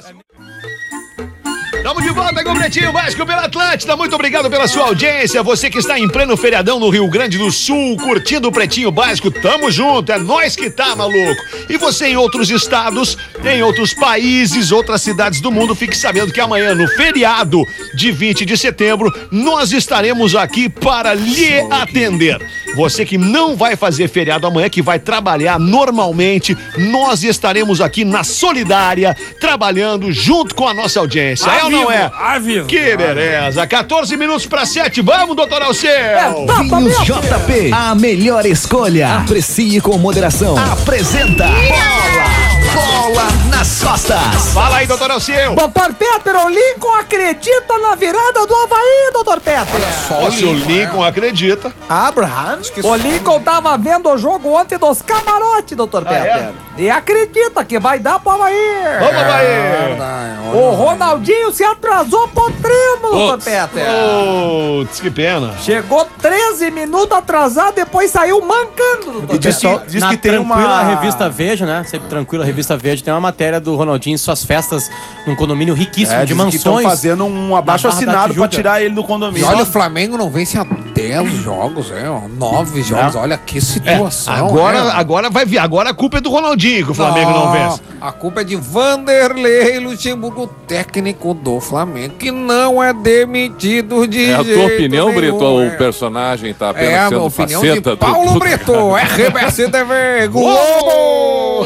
Estamos de volta com o Pretinho Básico pela Atlântida. Muito obrigado pela sua audiência. Você que está em pleno feriadão no Rio Grande do Sul, curtindo o Pretinho Básico, tamo junto. É nós que tá, maluco. E você em outros estados, em outros países, outras cidades do mundo, fique sabendo que amanhã, no feriado de vinte de setembro, nós estaremos aqui para lhe atender. Você que não vai fazer feriado amanhã, que vai trabalhar normalmente, nós estaremos aqui na Solidária, trabalhando junto com a nossa audiência. É ou não é? Aviso. Que beleza. quatorze minutos para sete. Vamos, doutor Alceu. Vinhos J P, a melhor escolha. Aprecie com moderação. Apresenta Bola, bola nas costas. Fala aí, doutor Alceu. Doutor Peter, o Lincoln acredita na virada do Havaí, doutor Peter. Ó, se o Lincoln acredita. Abraham? O Lincoln tava vendo o jogo ontem dos camarotes, doutor Peter. é? E acredita que vai dar pro Havaí. Vamos, Havaí. O Ronaldinho se atrasou pro treino, doutor Peter. Putz, que pena. Chegou treze minutos atrasado, depois saiu mancando, doutor E diz Peter. que, diz Na que tem tranquila uma... revista Veja, né? Sempre tranquila revista Veja. Tem uma matéria do Ronaldinho em suas festas num condomínio riquíssimo É, de diz que estão mansões. fazendo um abaixo Barra da assinado pra Tijuca. tirar ele do E condomínio. olha, o Flamengo não vence há dez jogos, é, ó, nove jogos. Olha que situação. Agora, é. agora vai vir. Agora a culpa é do Ronaldinho que o Flamengo não vence. A culpa é de Vanderlei Luxemburgo, técnico do Flamengo, que não é demitido de É a jeito tua opinião, nenhum, Brito? Ou é. o personagem tá apenas É a sendo minha opinião faceta de Paulo do... Brito, R B S T V, Globo!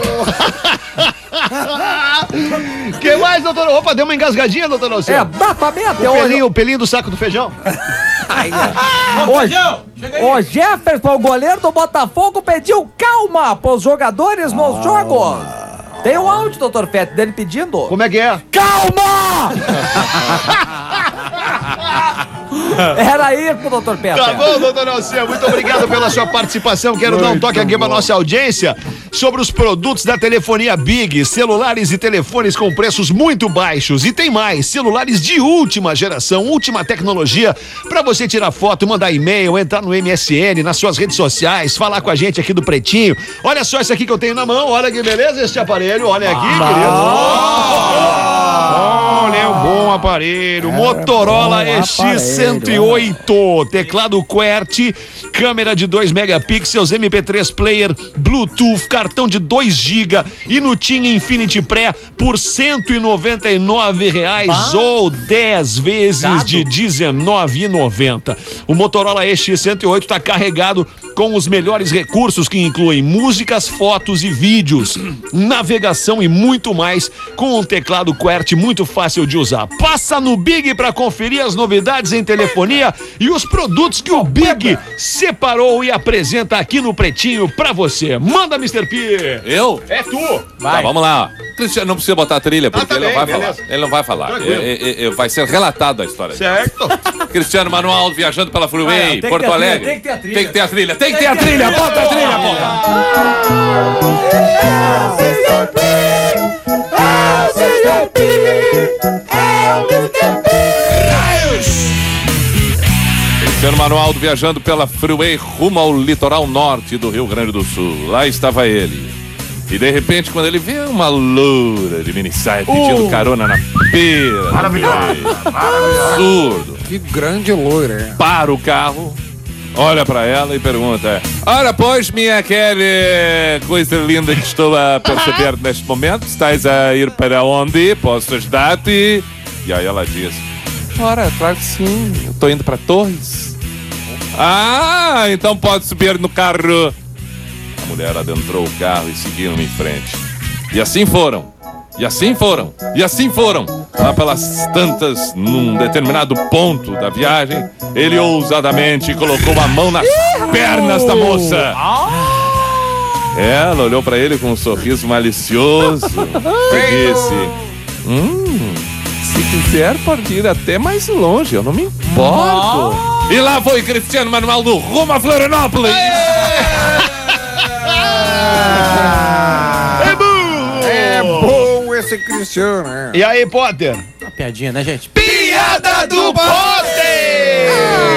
Que mais, doutor? Opa, deu uma engasgadinha, doutor Alceu. É, exatamente. o, pelinho, o pelinho do saco do feijão. O, o Jefferson, o goleiro do Botafogo, pediu calma pros jogadores nos jogos. Tem um áudio, doutor Fett, dele pedindo. Como é que é? Calma! Era isso, doutor Peter. Tá bom, doutor Alceu, muito obrigado pela sua participação. Quero dar um toque aqui pra nossa audiência sobre os produtos da telefonia Big, celulares e telefones com preços muito baixos. E tem mais, celulares de última geração, última tecnologia, pra você tirar foto, mandar e-mail, entrar no M S N, nas suas redes sociais, falar com a gente aqui do Pretinho. Olha só isso aqui que eu tenho na mão, olha que beleza este aparelho, olha aqui, querido. Oh, é um bom aparelho. Motorola bom E X cento e oito. Teclado QWERTY, câmera de dois megapixels, M P três player, Bluetooth, cartão de dois gigas e no TIM Infinity Pré por cento e noventa e nove reais ah. ou dez vezes Dado. de dezenove reais e noventa centavos. O Motorola E X cento e oito está carregado com os melhores recursos que incluem músicas, fotos e vídeos, navegação e muito mais, com um teclado QWERTY muito fácil de usar. Passa no Big para conferir as novidades em telefonia e os produtos que o Big separou e apresenta aqui no Pretinho pra você. Manda, mister P. Eu? É tu. Vai. Tá, vamos lá. Cristiano, não precisa botar a trilha, porque ah, tá ele, bem, não vai falar. ele não vai falar. Ele não vai falar. Vai ser relatado a história. Certo. Cristiano Manuel viajando pela Freeway, ah, Porto Alegre. Tem que ter a trilha. Tem que ter a trilha. Tem que ter a trilha. Bota a trilha, porra. Cristiano Manualdo viajando pela Freeway rumo ao litoral norte do Rio Grande do Sul. Lá estava ele. E de repente, quando ele vê uma loura de mini saia pedindo uh. carona na beira. Maravilhoso. Absurdo. Que grande loira, é. Para o carro, olha pra ela e pergunta: ora, pois, minha aquele coisa linda que estou a perceber neste momento, estás a ir para onde? Posso ajudar-te? E aí ela diz: ora, claro que sim, eu tô indo pra Torres. Ah, então pode subir no carro. A mulher adentrou o carro e seguiram em frente. E assim foram. E assim foram. E assim foram. Lá pelas tantas, num determinado ponto da viagem, ele ousadamente colocou a mão nas pernas da moça. Ela olhou pra ele com um sorriso malicioso e disse: Hum, se quiser pode ir até mais longe, eu não me importo. E lá foi Cristiano Manualdo rumo a Florianópolis. É bom! É bom esse Cristiano, né? E aí, Potter? Uma piadinha, né, gente? Piada do Potter!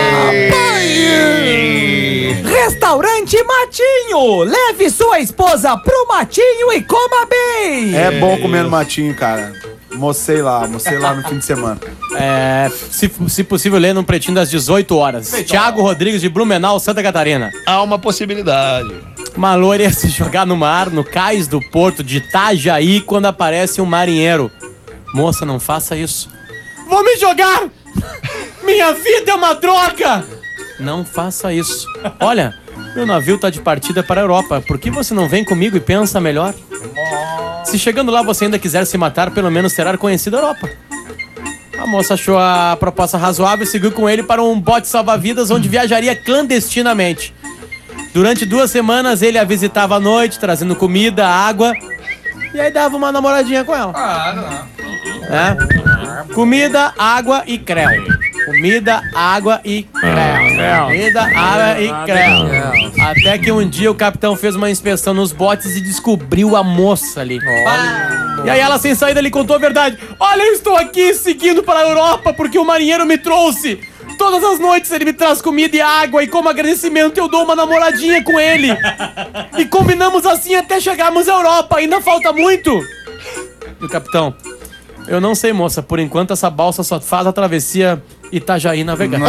Restaurante Matinho! Leve sua esposa pro Matinho e coma bem! É bom comer no Matinho, cara. Mocei lá, mocei lá no fim de semana. É, se, se possível, ler no Pretinho das dezoito horas. Tiago Rodrigues de Blumenau, Santa Catarina. Há uma possibilidade. Uma loira ia se jogar no mar, no cais do porto de Itajaí, quando aparece um marinheiro. Moça, não faça isso. Vou me jogar! Minha vida é uma droga! Não faça isso. Olha, meu navio tá de partida para a Europa. Por que você não vem comigo e pensa melhor? Se chegando lá você ainda quiser se matar, pelo menos terá conhecido a Europa. A moça achou a proposta razoável e seguiu com ele para um bote salva-vidas onde viajaria clandestinamente. Durante duas semanas ele a visitava à noite, trazendo comida, água, e aí dava uma namoradinha com ela. Ah, não. É? Comida, água e creu. Comida, água e creu. Comida, água e creu. Até que um dia o capitão fez uma inspeção nos botes e descobriu a moça ali. Ah. E aí ela, sem saída, lhe contou a verdade. Olha, eu estou aqui seguindo para a Europa porque o marinheiro me trouxe. Todas as noites ele me traz comida e água e como agradecimento eu dou uma namoradinha com ele. E combinamos assim até chegarmos à Europa. Ainda falta muito. E o capitão: eu não sei, moça. Por enquanto essa balsa só faz a travessia Itajaí navegar.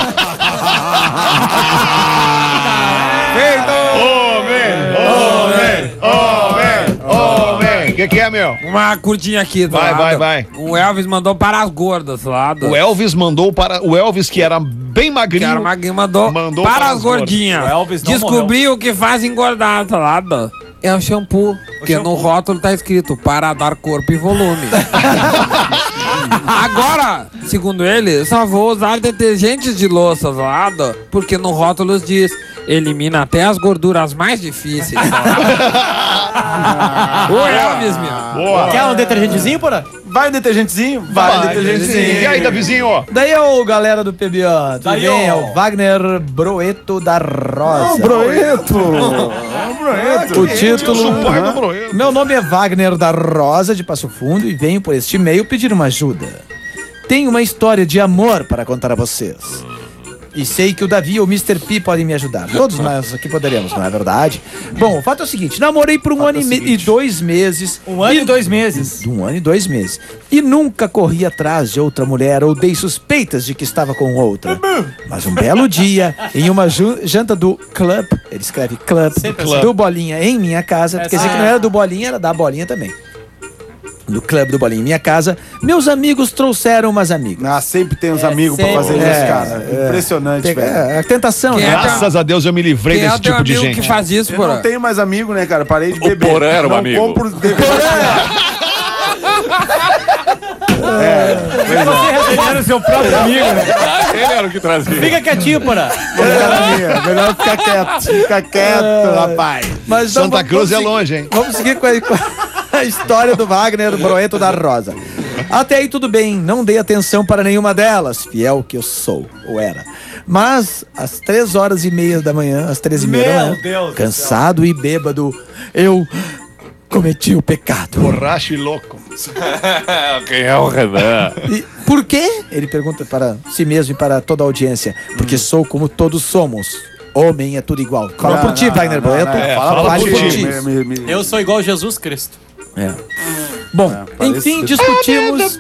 O que, que é, meu? Uma curtinha aqui, tá? Vai, lado. vai, vai. O Elvis mandou para as gordas, lá. O Elvis mandou para... O Elvis, que era bem magrinho... Que era magrinho, mandou, mandou para, para as gordinhas. O Elvis não Descobriu o que faz engordar, tá lado. É o shampoo, porque no rótulo tá escrito para dar corpo e volume. Agora, segundo ele, só vou usar detergentes de louça, lado, porque no rótulo diz: elimina até as gorduras mais difíceis. Ô, Elvis, meu. Boa. Quer um detergentezinho, porra? Vai um detergentezinho? Vai, vai um detergentezinho. E aí, Davizinho? Daí é o galera do P B O. Tudo Daí bem? É o Wagner Broeto da Rosa. Oh, Broeto. Oh, Broeto. O título... Uhum. Meu nome é Wagner da Rosa, de Passo Fundo, e venho por este e-mail pedir uma ajuda. Tenho uma história de amor para contar a vocês. E sei que o Davi ou o mister P podem me ajudar. Todos nós aqui poderíamos, não é verdade? Bom, o fato é o seguinte: namorei por um ano e, me- e dois meses. Um ano e dois meses. Um ano e dois meses. E nunca corri atrás de outra mulher ou dei suspeitas de que estava com outra. Mas um belo dia, em uma ju- janta do club, ele escreve club, Sempre do Bolinha em minha casa, quer dizer que não era do Bolinha, era da Bolinha também. No clube do Bolinha em minha casa, meus amigos trouxeram umas amigas. Ah, sempre tem uns amigos pra sempre. fazer É, isso, cara. é. Impressionante, Pega- velho. é, a tentação, Quem né? é Graças a Deus eu me livrei Quem é desse teu tipo de amigo gente. que faz isso, Eu porra? não tenho mais amigo, né, cara? Parei de beber. Porã era um não amigo. compro de... Você era o seu próprio amigo, né? Ele era o que trazia. Fica quietinho, porra. Melhor, melhor ficar quieto. Fica quieto, rapaz. Mas não, Santa vamos- Cruz é vamos longe, seguir- hein? Vamos seguir com a, com a história do Wagner, do Broeto da Rosa. Até aí tudo bem, não dei atenção para nenhuma delas, fiel que eu sou, ou era. Mas, às três horas e meia da manhã, às três e meia da manhã, Deus do cansado e bêbado, eu cometi o pecado. Borracho e louco. Quem é o Renan? E por quê? Ele pergunta para si mesmo e para toda a audiência. Porque sou como todos somos. Homem é tudo igual. Fala por ti, Wagner Broeto. É, fala fala por por ti. ti. Me- me- me- Eu sou igual Jesus Cristo. É. Bom, parece enfim, ser- discutimos.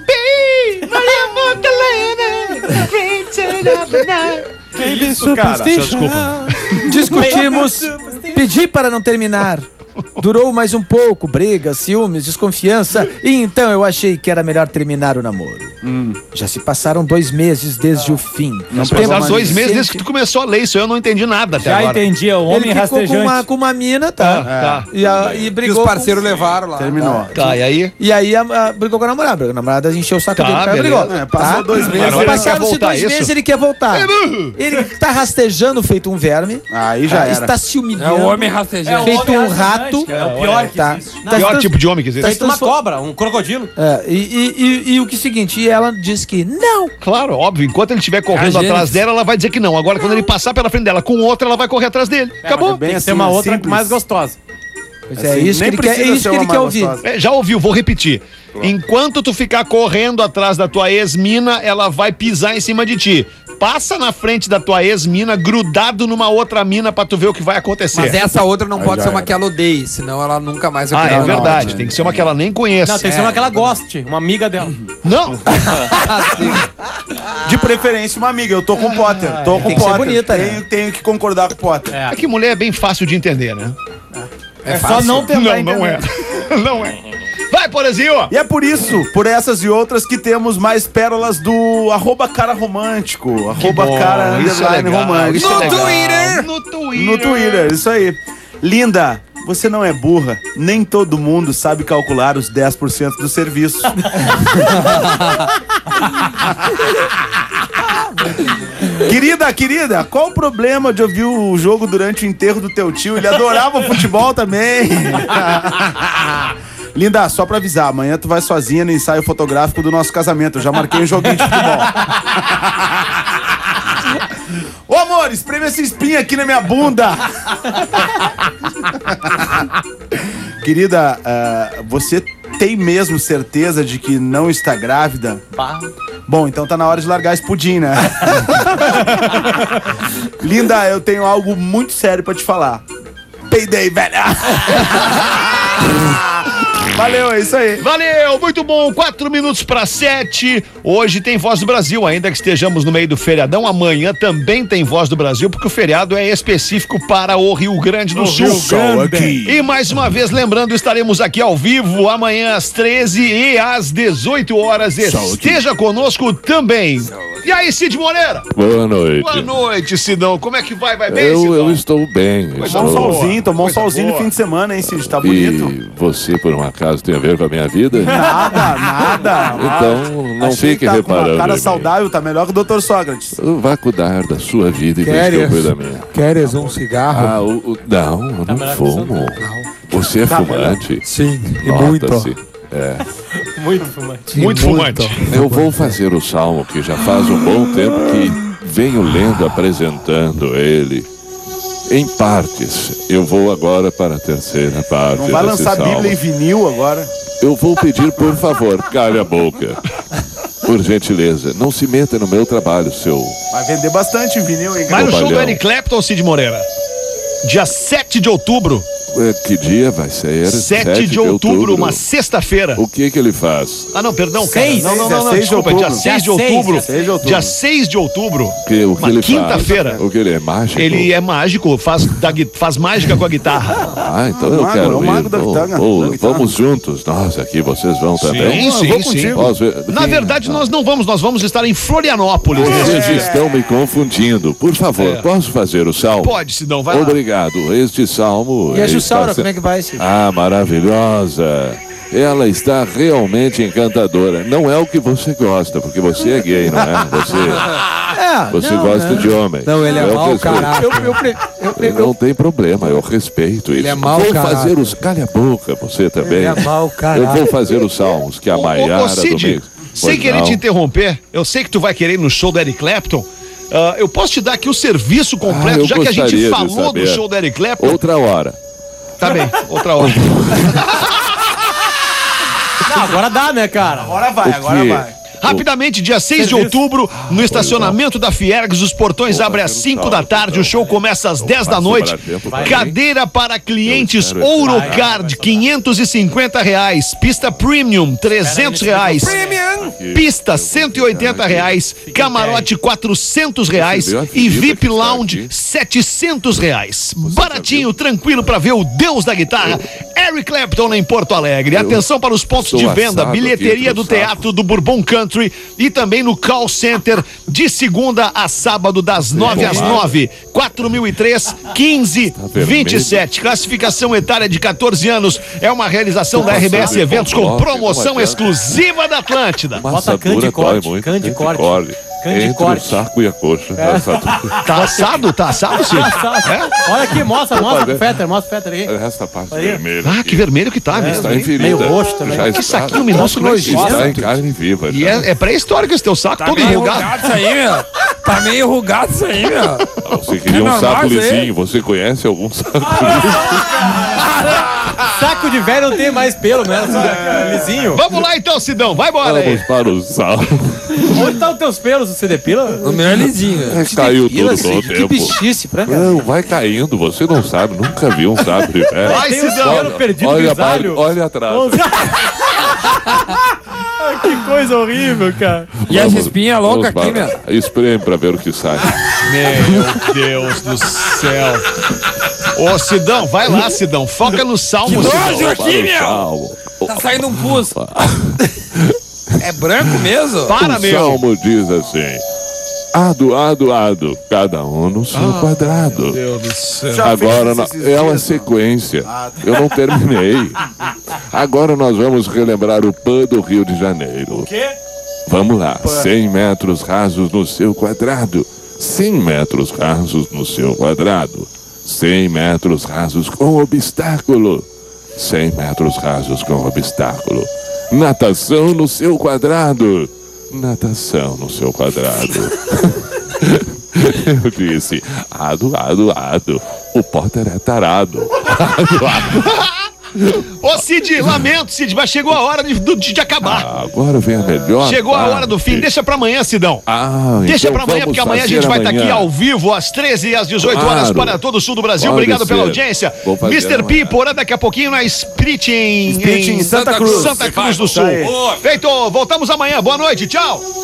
Que isso, cara? Desculpa. Discutimos, pedi para não terminar. Durou mais um pouco, brigas, ciúmes, desconfiança. E então eu achei que era melhor terminar o namoro. Já se passaram dois meses desde o fim. Não Tempo passaram dois meses desde que suficiente. tu começou a ler isso. Eu não entendi nada até Já agora. entendi, é um Ele homem ficou com rastejante. uma, com uma mina, tá? Tá. E, a, e Que brigou. os parceiros com... levaram lá. Terminou. Tá, e aí? E aí a, a, brigou com a namorada. A namorada encheu o saco Tá, dele, o cara beleza. brigou. É, passou dois meses, Agora ele quer Passaram-se voltar, dois isso? meses, ele quer voltar. Ele tá rastejando feito um verme. Aí já tá, era. Está se É humilhando. o homem rastejante. feito homem um rastejante, rato. cara. É o pior que tá. existe. Tá Pior se tipo de homem que existe. Feito uma cobra, um crocodilo. É, e, e, e, e o que é o seguinte, e ela disse que não. Claro, óbvio. Enquanto ele estiver correndo A gente- atrás dela, ela vai dizer que não. Agora, quando ele passar pela frente dela com outra, ela vai correr atrás dele. Acabou. Bem Tem que assim, ser uma outra simples. mais gostosa. Pois é, Assim, isso que nem ele quer, é precisa isso ser que ele uma quer mais ouvir. gostosa. É, já ouviu, vou repetir. Enquanto tu ficar correndo atrás da tua ex-mina, ela vai pisar em cima de ti. Passa na frente da tua ex-mina, grudado numa outra mina pra tu ver o que vai acontecer. Mas essa outra não pode já ser uma era. que ela odeie, senão ela nunca mais vai Ah, querer é uma verdade. outra. Tem que ser uma que ela nem conhece. Não, tem que ser uma que ela goste, uma amiga dela. Não. De preferência, uma amiga. Eu tô com o Potter. Tô com Tem o que ser Potter. bonita, né? tenho, tenho que concordar com o Potter. É que mulher é bem fácil de entender, né? É Só fácil. não tentar Não, entender. não é. Não é. Vai, Porazinho! E é por isso, por essas e outras, que temos mais pérolas do arroba cara romântico. Arroba bom, cara isso é underline legal, romântico. isso é No legal. Twitter! No Twitter! No Twitter, isso aí. Linda, você não é burra. Nem todo mundo sabe calcular os dez por cento do serviço. Querida, querida, qual o problema de ouvir o jogo durante o enterro do teu tio? Ele adorava futebol também. Linda, só pra avisar, amanhã tu vai sozinha no ensaio fotográfico do nosso casamento. Eu já marquei um joguinho de futebol. Ô amor, espreme essa espinha aqui na minha bunda. Querida, ah, você tem mesmo certeza de que não está grávida? Bom, então tá na hora de largar esse pudim, né? Linda, eu tenho algo muito sério pra te falar. Peidei, velho. Valeu, é isso aí. Valeu, muito bom. Quatro minutos para sete. Hoje tem Voz do Brasil, ainda que estejamos no meio do feriadão. Amanhã também tem Voz do Brasil, porque o feriado é específico para o Rio Grande do Sul. E mais uma vez, lembrando, estaremos aqui ao vivo amanhã às treze e às dezoito horas. Esteja conosco também. E aí, Cid Moreira? Boa noite. Boa noite, Sidão. Como é que vai? Vai bem, Eu, Sidão? eu estou bem. Tomou um Estou... solzinho, tomou um Coisa solzinho no boa. fim de semana, hein, Cid? Tá bonito. E você, por um acaso, tem a ver com a minha vida? Nada, nada. Então, não Achei fique que tá reparando. com uma cara em mim. saudável, tá melhor que o doutor Sócrates. Vá cuidar da sua vida e deixe que eu cuido da minha. Queres um cigarro? Ah, o, o- não, eu não fumo. Você é fumante? Sim, e Nota-se. Muito fumante. Muito fumante. Eu vou fazer o salmo que já faz um bom tempo que venho lendo, apresentando ele. Em partes. Eu vou agora para a terceira parte. Não vai desse lançar salmo. Bíblia em vinil agora? Eu vou pedir, por favor, cale a boca. Por gentileza, não se meta no meu trabalho, seu Vai vender bastante vinil, hein, Vai no show do Trabalhão. Eric Clapton, Cid Moreira. Dia sete de outubro. É, que dia vai ser? sete de outubro, uma sexta-feira. O que que ele faz? Ah, não, perdão, cara. Seis. Não, não, Dia não, não, seis de desculpa, dia outubro. seis de Dia seis, outubro. dia seis de outubro. Dia seis de outubro. Que, o que Uma ele quinta-feira. faz? O que ele é mágico? Ele é mágico, faz, da gui- faz mágica com a guitarra. Ah, então É o eu mago, quero é o ir. mago da Ô, guitarra, ô, da guitarra. vamos juntos. Nós aqui, vocês vão também? Sim, sim, sim. Posso ver? Na Quem- verdade, nós não vamos, nós vamos estar em Florianópolis. Vocês estão me confundindo. Por favor, É. posso fazer o salmo? Pode, Sidão, vai lá. Obrigado. Este salmo. E a está Jussaura, se- como é que vai, Cid? Ah, maravilhosa. Ela está realmente encantadora. Não é o que você gosta, porque você é gay, não é? Você, É, você não, gosta não. de homem. Não, ele é Eu mau respeito. caráter. Eu, eu, pre- eu, pre- Não tem problema, eu respeito isso. é mau vou caráter. fazer os. Calha a boca, você também. Ele é mau caráter. Eu vou fazer os salmos que a Ô, Maiara ô, ô, Cid, Domingos. sem Pois querer não. te interromper, eu sei que tu vai querer ir no show do Eric Clapton. Ah, eu posso te dar aqui o serviço completo, Ah, eu já que a gente gostaria de falou do saber. show do Eric Clapton. Outra hora. Tá bem, outra hora. Não, agora dá, né, cara? Agora vai, O agora quê? vai. Rapidamente, dia seis de outubro, no estacionamento da Fiergs, os portões abrem às cinco da tarde, o show começa às dez da noite. Cadeira para clientes Eu espero Ourocard, quinhentos e cinquenta reais. Pista Premium, trezentos reais. Pista, cento e oitenta reais. Camarote, quatrocentos reais. E V I P Lounge, setecentos reais. Baratinho, tranquilo para ver o deus da guitarra, Eric Clapton, em Porto Alegre. Atenção para os pontos sou de venda, assado bilheteria aqui do pro Teatro do Bourbon Country e também no Call Center de segunda a sábado das nove às nove. quatro mil e três, quinze, vinte e sete. Classificação etária de quatorze anos. É uma realização da R B S Eventos com promoção exclusiva da Atlântida. Bota cande corte, cande corte. Cande Entre corte. o saco e a coxa. Essa- Tá assado? Tá assado, Cid? Olha aqui, mostra, mostra fazer. pro Fetter, mostra pro Fetter aqui. Essa parte Aí. vermelha. Ah, aqui. que vermelho que tá mesmo. Está em hein? ferida. Meio roxo também. Já Que está, saquinho minúsculo, está nojento. em carne viva. E já. é, é pré-histórico esse teu saco, todo meio enrugado. enrugado isso aí, meu. Tá meio enrugado isso aí, meu. Você queria É um normal saco isso aí. lisinho. Você conhece algum saco lisinho? Saco de velho não tem mais pelo, né? Só lisinho. Vamos lá então, Sidão, vai embora aí. Vamos para o salmo. Onde tá os teus pelos? Você depila? O meu é lisinho. É, caiu tudo assim, no que tempo. bichice, pra mim. Não, vai caindo. Você não sabe. Nunca viu um saco de velho. Vai, Tem o Sidão. pelo perdido Olha, grisalho. para- olha atrás. Ai, que coisa horrível, cara. E as Vamos- espinhas loucas vamos aqui, para- meu. Espreme pra ver o que sai. Meu Deus do céu. Ô, Sidão, vai lá, Sidão. Foca no salmo, Que Sidão. nojo Para aqui, o meu. salmo. Tá saindo um pus. É branco mesmo? Para, o meu. salmo diz assim: ado, ado, ado, cada um no seu quadrado. Deus do céu. Já Agora fez na- esses é uma dias, sequência. Eu não terminei. Agora nós vamos relembrar o P A N do Rio de Janeiro. O quê? Vamos lá. cem metros rasos no seu quadrado. cem metros rasos no seu quadrado. cem metros rasos com obstáculo. cem metros rasos com obstáculo. Natação no seu quadrado. Natação no seu quadrado. Eu disse, ado, ado, ado. O Potter é tarado. Ado, ado. Ô, Cid, lamento, Cid, mas chegou a hora de, de, de acabar. Agora vem a melhor. Chegou a hora do fim. parte. Deixa pra amanhã, Sidão. Ah, Deixa então pra amanhã, vamos porque amanhã a fazer gente vai estar aqui amanhã. ao vivo, às treze e às dezoito horas, Claro. para todo o sul do Brasil. Pode Obrigado pela ser. audiência. Vou fazer mister P, amanhã. porã daqui a pouquinho na Spirit em, Spirit em Santa Cruz. Santa Cruz do Sul. Isso aí. Feito, voltamos amanhã. Boa noite, tchau.